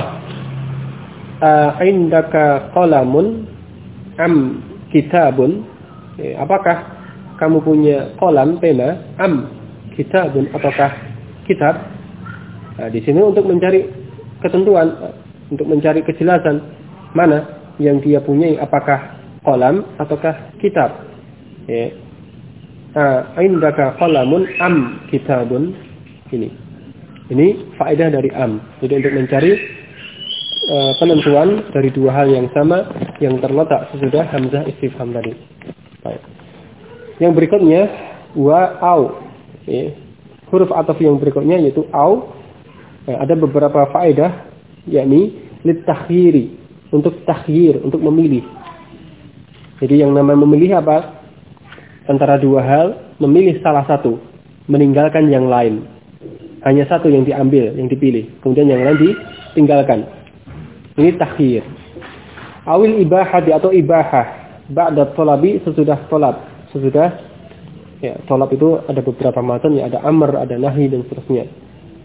indaka qalamun am kitabun, apakah kamu punya qalam, pena, am kitabun, ataukah kitab. Nah, di sini untuk mencari ketentuan, untuk mencari kejelasan mana yang dia punya, apakah qalam ataukah kitab. Ya. Indaka qalamun am kitabun, ini faedah dari am. Jadi untuk mencari penentuan dari 2 hal yang sama yang terletak sesudah hamzah istifham tadi. Baik. Yang berikutnya wa au. Ya. Huruf ataf yang berikutnya yaitu au. Ada beberapa faedah, yakni litakhyiri, untuk takhyir, untuk memilih. Jadi yang namanya memilih apa? Antara 2 hal, memilih salah satu, meninggalkan yang lain. Hanya satu yang diambil, yang dipilih, kemudian yang lain ditinggalkan. Ini takhyir. Awil ibahati atau ibahah, ba'da thalabi, sesudah thalab. Sesudah, ya, thalab itu ada beberapa macam, ya, ada amr, ada nahi dan seterusnya.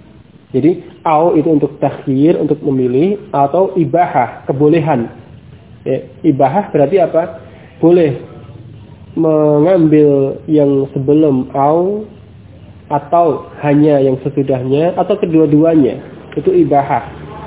Jadi au itu untuk takhir, untuk memilih, atau ibahah, kebolehan. Ya, ibahah berarti apa? Boleh mengambil yang sebelum au atau hanya yang sesudahnya atau kedua-duanya. Itu ibahah.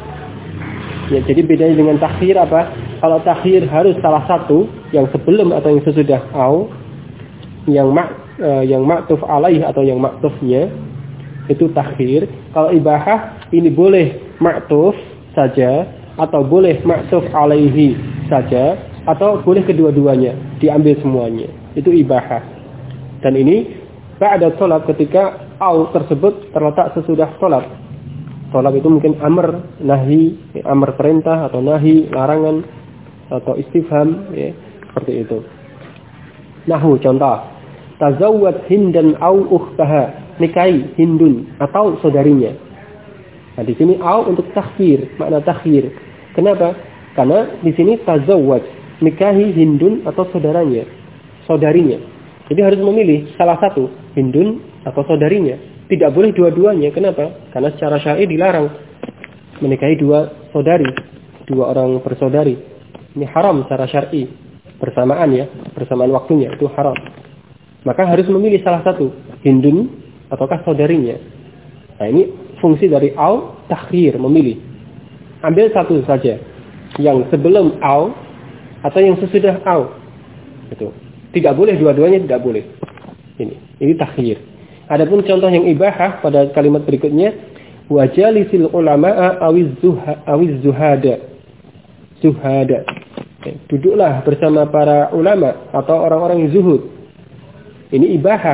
Ya, jadi bedanya dengan takhir apa? Kalau takhir harus salah satu, yang sebelum atau yang sesudah au, yang ma'tuf alaih atau yang ma'tufnya, itu takhir. Kalau ibahah ini boleh ma'tuf saja atau boleh ma'tuf alaihi saja atau boleh kedua-duanya, diambil semuanya. Itu ibahah. Dan ini ba'da sholat, ketika au tersebut terletak sesudah sholat. Sholat itu mungkin amr, nahi, amr perintah atau nahi, larangan atau istifham, ya, seperti itu. Nahu contoh, tazawwad Hindan au ukhtaha, nikahi Hindun atau saudarinya. Nah, di sini au untuk takhir, makna takhir. Kenapa? Karena di sini tazawwad, nikahi Hindun atau saudaranya, saudarinya. Jadi harus memilih salah satu, Hindun atau saudarinya. Tidak boleh dua-duanya. Kenapa? Karena secara syar'i dilarang menikahi dua saudari, dua orang bersaudari. Ini haram secara syar'i. Bersamaan ya, bersamaan waktunya itu haram. Maka harus memilih salah satu, Hindun ataukah saudarinya. Nah, ini fungsi dari au takhir, memilih. Ambil satu saja, yang sebelum au atau yang sesudah au. Itu. Tidak boleh dua-duanya, tidak boleh. Ini takhir. Adapun contoh yang ibahah pada kalimat berikutnya, wajalisil ulama'a awiz zuhada. Zuhada. Duduklah bersama para ulama atau orang-orang yang zuhud. Ini ibahah.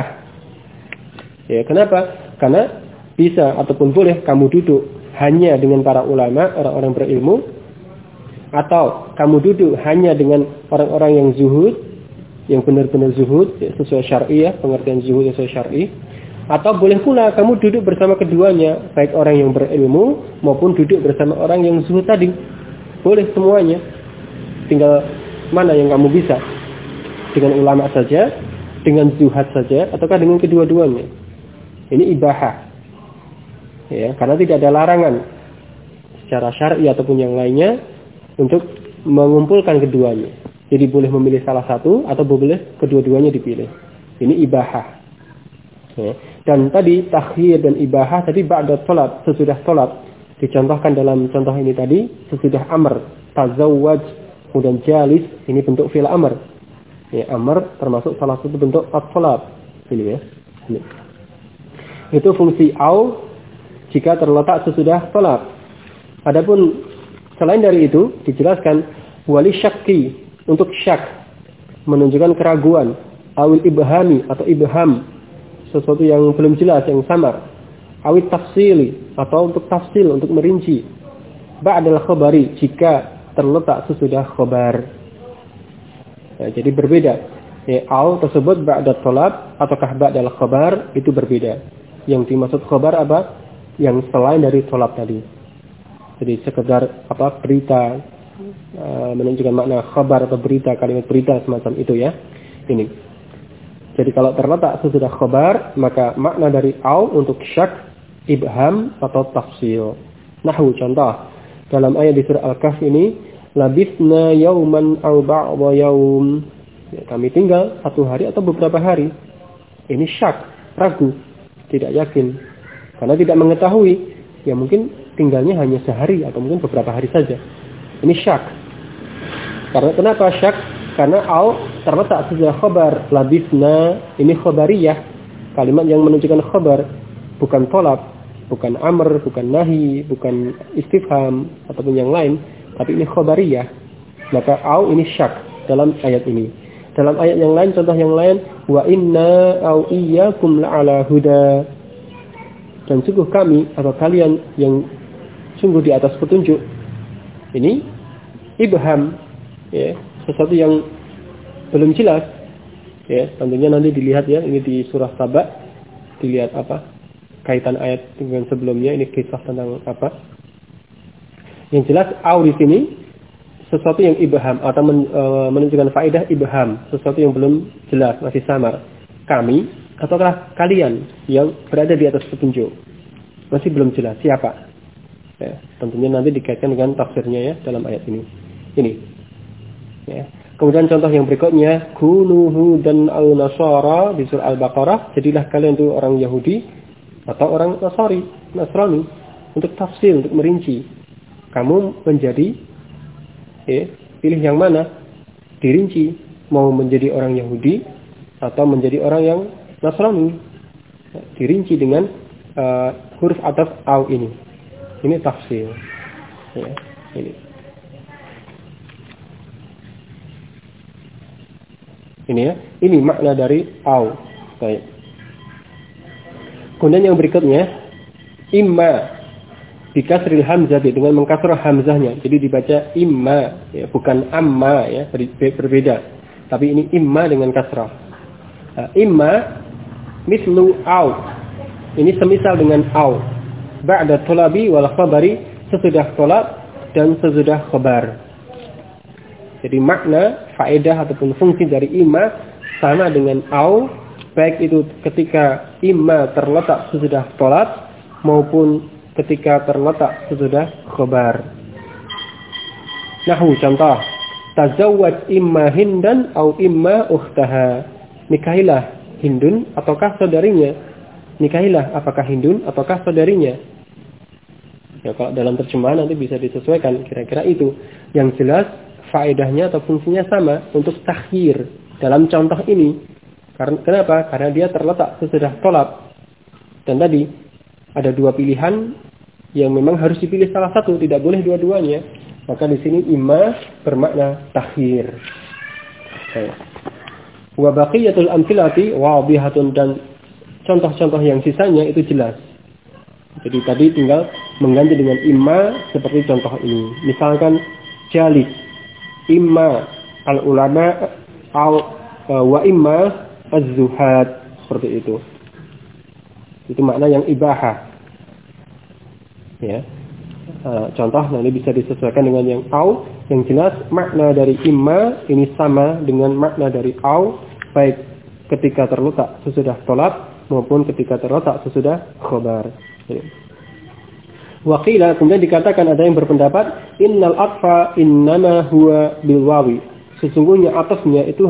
Ya, kenapa? Karena bisa ataupun boleh kamu duduk hanya dengan para ulama, orang-orang berilmu, atau kamu duduk hanya dengan orang-orang yang zuhud, yang benar-benar zuhud, ya, sesuai syar'i ya, pengertian zuhud sesuai syar'i. Atau boleh pula kamu duduk bersama keduanya, baik orang yang berilmu maupun duduk bersama orang yang zuhud tadi. Boleh semuanya. Tinggal mana yang kamu bisa. Dengan ulama saja, dengan zuhad saja, ataukah dengan kedua-duanya. Ini ibahah. Ya, karena tidak ada larangan secara syar'i ataupun yang lainnya untuk mengumpulkan keduanya. Jadi boleh memilih salah satu atau boleh kedua-duanya dipilih. Ini ibahah. Ya. Dan tadi takhir dan ibahah tadi ba'da sholat, sesudah sholat. Dicontohkan dalam contoh ini tadi, sesudah amr, tazawwaj, kemudian jalis, ini bentuk fi'il amr. Ya, amr termasuk salah satu bentuk as-sholat. Ini ya. Ini. Itu fungsi au jika terletak sesudah sholat. Adapun selain dari itu dijelaskan wali syakki, untuk syak, menunjukkan keraguan, awil ibhami atau ibham, sesuatu yang belum jelas, yang samar, awil tafsili atau untuk tafsil, untuk merinci, ba'dal khabari, jika terletak sesudah khabar. Ya, jadi berbeda. Ya, au tersebut ba'da tolab ataukah ba'dal khabar, itu berbeda. Yang dimaksud khabar apa? Yang selain dari tolab tadi. Jadi sekedar berita, menunjukkan makna khabar atau berita, kalimat berita semacam itu ya. Ini. Jadi kalau terletak sesudah khabar, maka makna dari au untuk syak, ibham atau tafsil. Nahwu contoh dalam ayat di surah Al-Kahf ini, labithna yauman aw ba'dha yaum. Ya, kami tinggal satu hari atau beberapa hari. Ini syak, ragu, tidak yakin. Karena tidak mengetahui, ya mungkin tinggalnya hanya sehari atau mungkin beberapa hari saja. Ini syak. Karena kenapa syak? Karena au terletak sesudah khabar. Labithna, ini khabariyah. Kalimat yang menunjukkan khabar. Bukan tolab, bukan amr, bukan nahi, bukan istifham, ataupun yang lain. Tapi ini khabariyah. Maka au ini syak dalam ayat ini. Dalam ayat yang lain, contoh yang lain, wa inna au iyyakum la'ala huda. Dan sungguh kami atau kalian yang sungguh di atas petunjuk. Ini ibham, ya, sesuatu yang belum jelas. Ya, tentunya nanti dilihat ya, ini di surah Saba, dilihat apa kaitan ayat dengan sebelumnya, ini kisah tentang apa. Yang jelas au di sini sesuatu yang ibham atau menunjukkan faedah ibham, sesuatu yang belum jelas, masih samar. Kami ataukah kalian yang berada di atas petunjuk. Masih belum jelas siapa. Ya, tentunya nanti dikaitkan dengan tafsirnya ya dalam ayat ini. Ini. Ya. Kemudian contoh yang berikutnya, kunu hudan aw nasara di surah Al-Baqarah, jadilah kalian itu orang Yahudi atau orang Nasrani untuk tafsir, untuk merinci. Kamu menjadi pilih yang mana? Dirinci, mau menjadi orang Yahudi atau menjadi orang yang Nasrani. Dirinci dengan huruf ataf aw ini. Ini tafsir. Ya, ini. Ini ya, ini makna dari au. Baik. Kemudian yang berikutnya, imma bikasril hamzah dengan mengkasrah hamzahnya. Jadi dibaca imma, ya, bukan amma ya, berbeda. Tapi ini imma dengan kasrah. Imma mislu au. Ini semisal dengan au. Ba'da talabi wal khabari, sesudah talab dan sesudah khabar. Jadi makna, faedah ataupun fungsi dari imma sama dengan au, baik itu ketika imma terletak sesudah talab maupun ketika terletak sesudah khabar. Nahwu contoh, tazawwaj imma hindan au imma ukhtaha. Nikahilah Hindun ataukah saudarinya. Nikahilah apakah Hindun ataukah saudarinya. Ya, kalau dalam terjemahan nanti bisa disesuaikan kira-kira itu. Yang jelas faedahnya atau fungsinya sama untuk takhir dalam contoh ini. Kenapa? Karena dia terletak sesudah tolab. Dan tadi ada dua pilihan yang memang harus dipilih salah satu, tidak boleh dua-duanya. Maka di sini imma bermakna takhir. Wa baqiyatul amthilati wadihatun, dan contoh-contoh yang sisanya itu jelas. Jadi tadi tinggal mengganti dengan imma seperti contoh ini. Misalkan jalis, imma al-ulama wa imma az-zuhad, seperti itu. Itu makna yang ibahah. Ya. Contoh nanti bisa disesuaikan dengan yang au. Yang jelas makna dari imma ini sama dengan makna dari au, baik ketika terletak sesudah tolab maupun ketika terletak sesudah khobar. Waqila, kemudian dikatakan ada yang berpendapat innal atfa innama huwa bil wawi. Sesungguhnya atafnya itu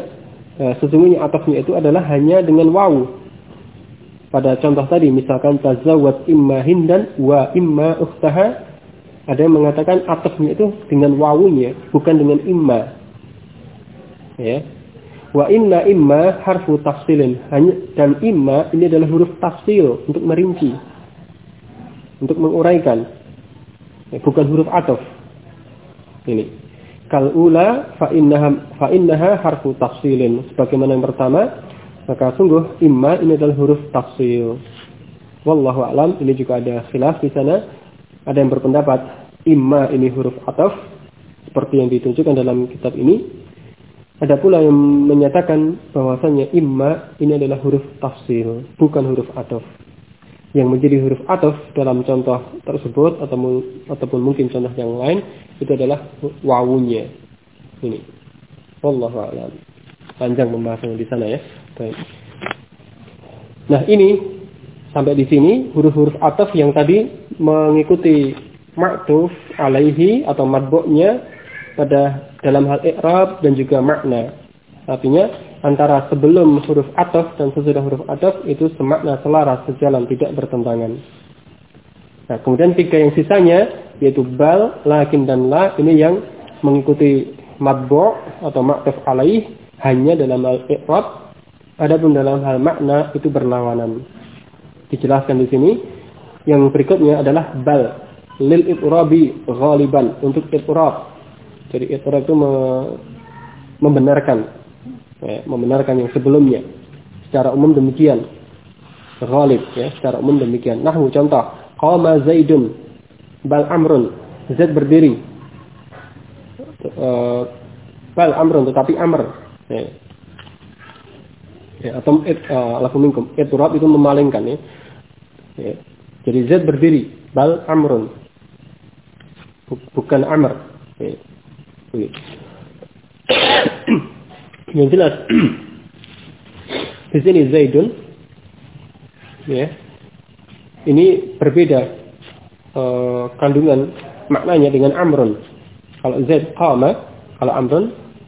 adalah hanya dengan wawu. Pada contoh tadi misalkan tazawwaj imma hindan wa imma ukhtaha, ada yang mengatakan atafnya itu dengan wawunya, bukan dengan imma. Ya. Wa inna imma harfu tafsilin, dan imma ini adalah huruf tafsil untuk merinci, untuk menguraikan, bukan huruf ataf. Ini kal ula fa innaha harfu tafsilin, sebagaimana yang pertama, maka sungguh imma ini adalah huruf tafsil. Wallahu a'lam. Ini juga ada khilaf di sana. Ada yang berpendapat imma ini huruf ataf seperti yang ditunjukkan dalam kitab ini. Ada pula yang menyatakan bahwasanya imma ini adalah huruf tafsil, bukan huruf ataf. Yang menjadi huruf ataf dalam contoh tersebut ataupun mungkin contoh yang lain itu adalah wawunya. Ini. Wallahu a'lam. Panjang pembahasannya di sana ya. Baik. Nah, ini sampai di sini huruf-huruf ataf yang tadi mengikuti ma'tuf alaihi atau matbu'nya pada dalam hal i'rab dan juga makna. Artinya antara sebelum huruf ataf dan sesudah huruf ataf itu semakna, selaras, sejalan, tidak bertentangan. Nah, kemudian tiga yang sisanya yaitu bal, lakin dan la, ini yang mengikuti matbu' atau ma'tuf alaih hanya dalam hal i'rab, adapun dalam hal makna itu berlawanan. Dijelaskan di sini. Yang berikutnya adalah bal lil i'rabi ghaliban, untuk i'rab. Jadi i'rab itu membenarkan yang sebelumnya. Secara umum demikian. Ghalib ya, secara umum demikian. Nahwu contoh, qama Zaidun bal amrun. Zaid berdiri. Bal amrun, tetapi amr. Ya, atau lakum minkum. I'rab itu memalingkan ya. Ya. Jadi Zaid berdiri, bal amrun, bukan amr. Ya. Yang jelas di sini Zaidun, ya, ini berbeda kandungan maknanya dengan amrun. Kalau Zaid qama, kalau amrun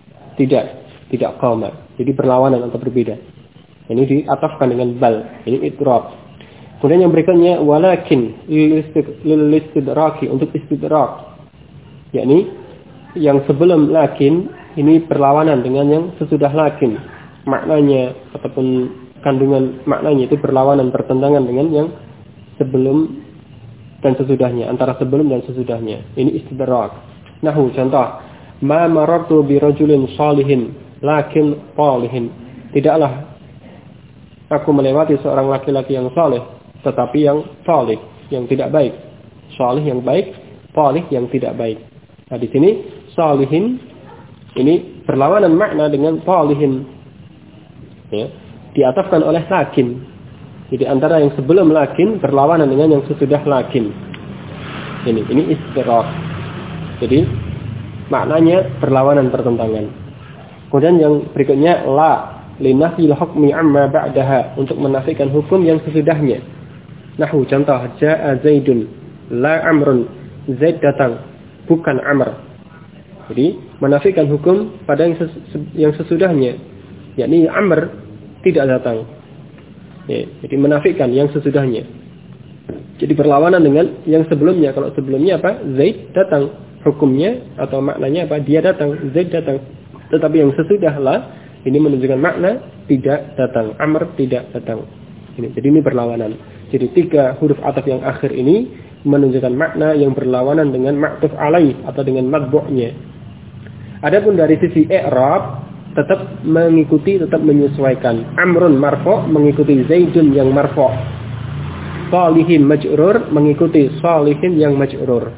tidak qama. Jadi berlawanan atau berbeda. Ini diatafkan dengan bal. Ini idrab. Kemudian yang berikutnya walakin lil istidraki, untuk istidrak. Yakni yang sebelum lakin ini berlawanan dengan yang sesudah lakin. Maknanya ataupun kandungan maknanya itu berlawanan, bertentangan dengan yang sebelum dan sesudahnya, antara sebelum dan sesudahnya. Ini istidrak. Nahu contoh, ma marartu bi rajulin salihin lakin salihin. Tidaklah aku melewati seorang laki-laki yang saleh, tetapi yang salih, yang tidak baik. Salih yang baik, salih yang tidak baik. Nah, di sini salihin ini berlawanan makna dengan salihin. Ya, diatafkan oleh lakin. Jadi antara yang sebelum lakin berlawanan dengan yang sesudah lakin. Ini istidrak. Jadi maknanya berlawanan, bertentangan. Kemudian yang berikutnya la linafil hukmi amma ba'daha, untuk menafikan hukum yang sesudahnya. Nahu contoh, jaa Zaidun la amrun, Zaid datang bukan Amr. Jadi menafikan hukum pada yang sesudahnya, yakni Amr tidak datang. Ya, jadi menafikan yang sesudahnya. Jadi berlawanan dengan yang sebelumnya. Kalau sebelumnya apa? Zaid datang. Hukumnya atau maknanya apa? Dia datang, Zaid datang. Tetapi yang sesudahlah ini menunjukkan makna tidak datang. Amr tidak datang. Jadi ini berlawanan. Jadi 3 huruf ataf yang akhir ini menunjukkan makna yang berlawanan dengan ma'tuf alaih atau dengan matbu'nya. Adapun dari sisi i'rab tetap mengikuti, tetap menyesuaikan. Amrun marfu' mengikuti Zaidun yang marfu'. Salihin maj'rur mengikuti salihin yang maj'rur.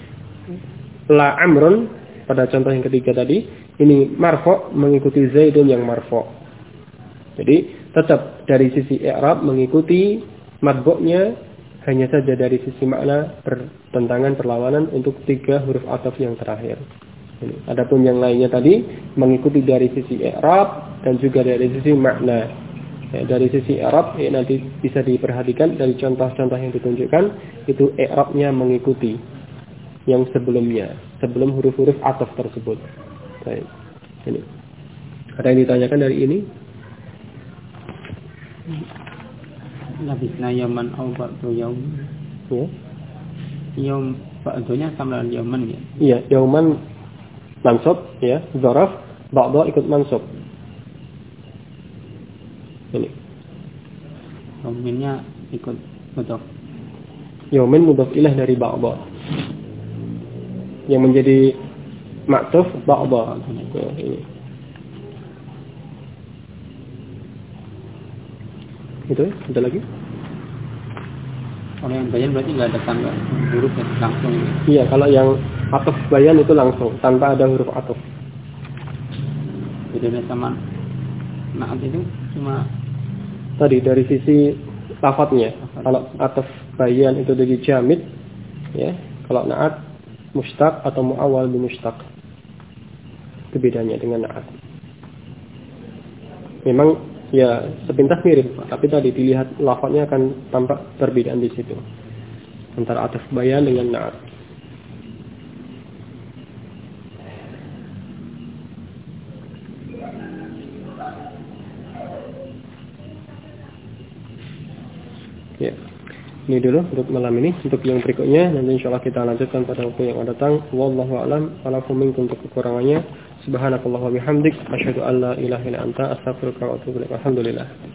La amrun pada contoh yang ketiga tadi, ini marfu' mengikuti Zaidun yang marfu'. Jadi tetap dari sisi i'rab mengikuti matbu'nya, hanya saja dari sisi makna bertentangan, perlawanan untuk 3 huruf ataf yang terakhir. Adapun yang lainnya tadi mengikuti dari sisi i'rab dan juga dari sisi makna. Ya, dari sisi i'rab nanti bisa diperhatikan dari contoh-contoh yang ditunjukkan, itu i'rabnya mengikuti yang sebelumnya, sebelum huruf-huruf ataf tersebut. Baik. Ini. Ada yang ditanyakan dari ini? Labisna yaman au ba'du yaum. Ya. Yaum ba'dunya sama dengan yaman ya. Iya, yauman mansub ya, dzaraf, ba'da ikut mansub. Ini. Yauminnya ikut mudhaf. Yaumin mudhaf ilaih dari ba'da. Yang menjadi ma'tuf ba'da. Ya, ini. Itu ada lagi? Kalau yang bayan berarti nggak ada tanggal huruf ya, langsung. Iya, kalau yang ataf bayan itu langsung tanpa ada huruf ataf. Bedanya sama naat itu cuma tadi dari sisi lafadznya. Kalau ataf bayan itu dari jamid, ya. Kalau naat mustaq atau muawwal bi mustaq. Itu bedanya dengan naat. Memang ya sepintas mirip, tapi tadi dilihat lafadznya akan tampak perbedaan di situ antara ataf bayan dengan naat. Ya, ini dulu untuk malam ini. Untuk yang berikutnya nanti insyaallah kita lanjutkan pada waktu yang akan datang. Wallahu a'lam. Walakum minkum untuk kekurangannya. Subhanakallah wa bihamdik asyhadu an la ilaha illa anta astaghfiruka wa atubu ilaik. Alhamdulillah.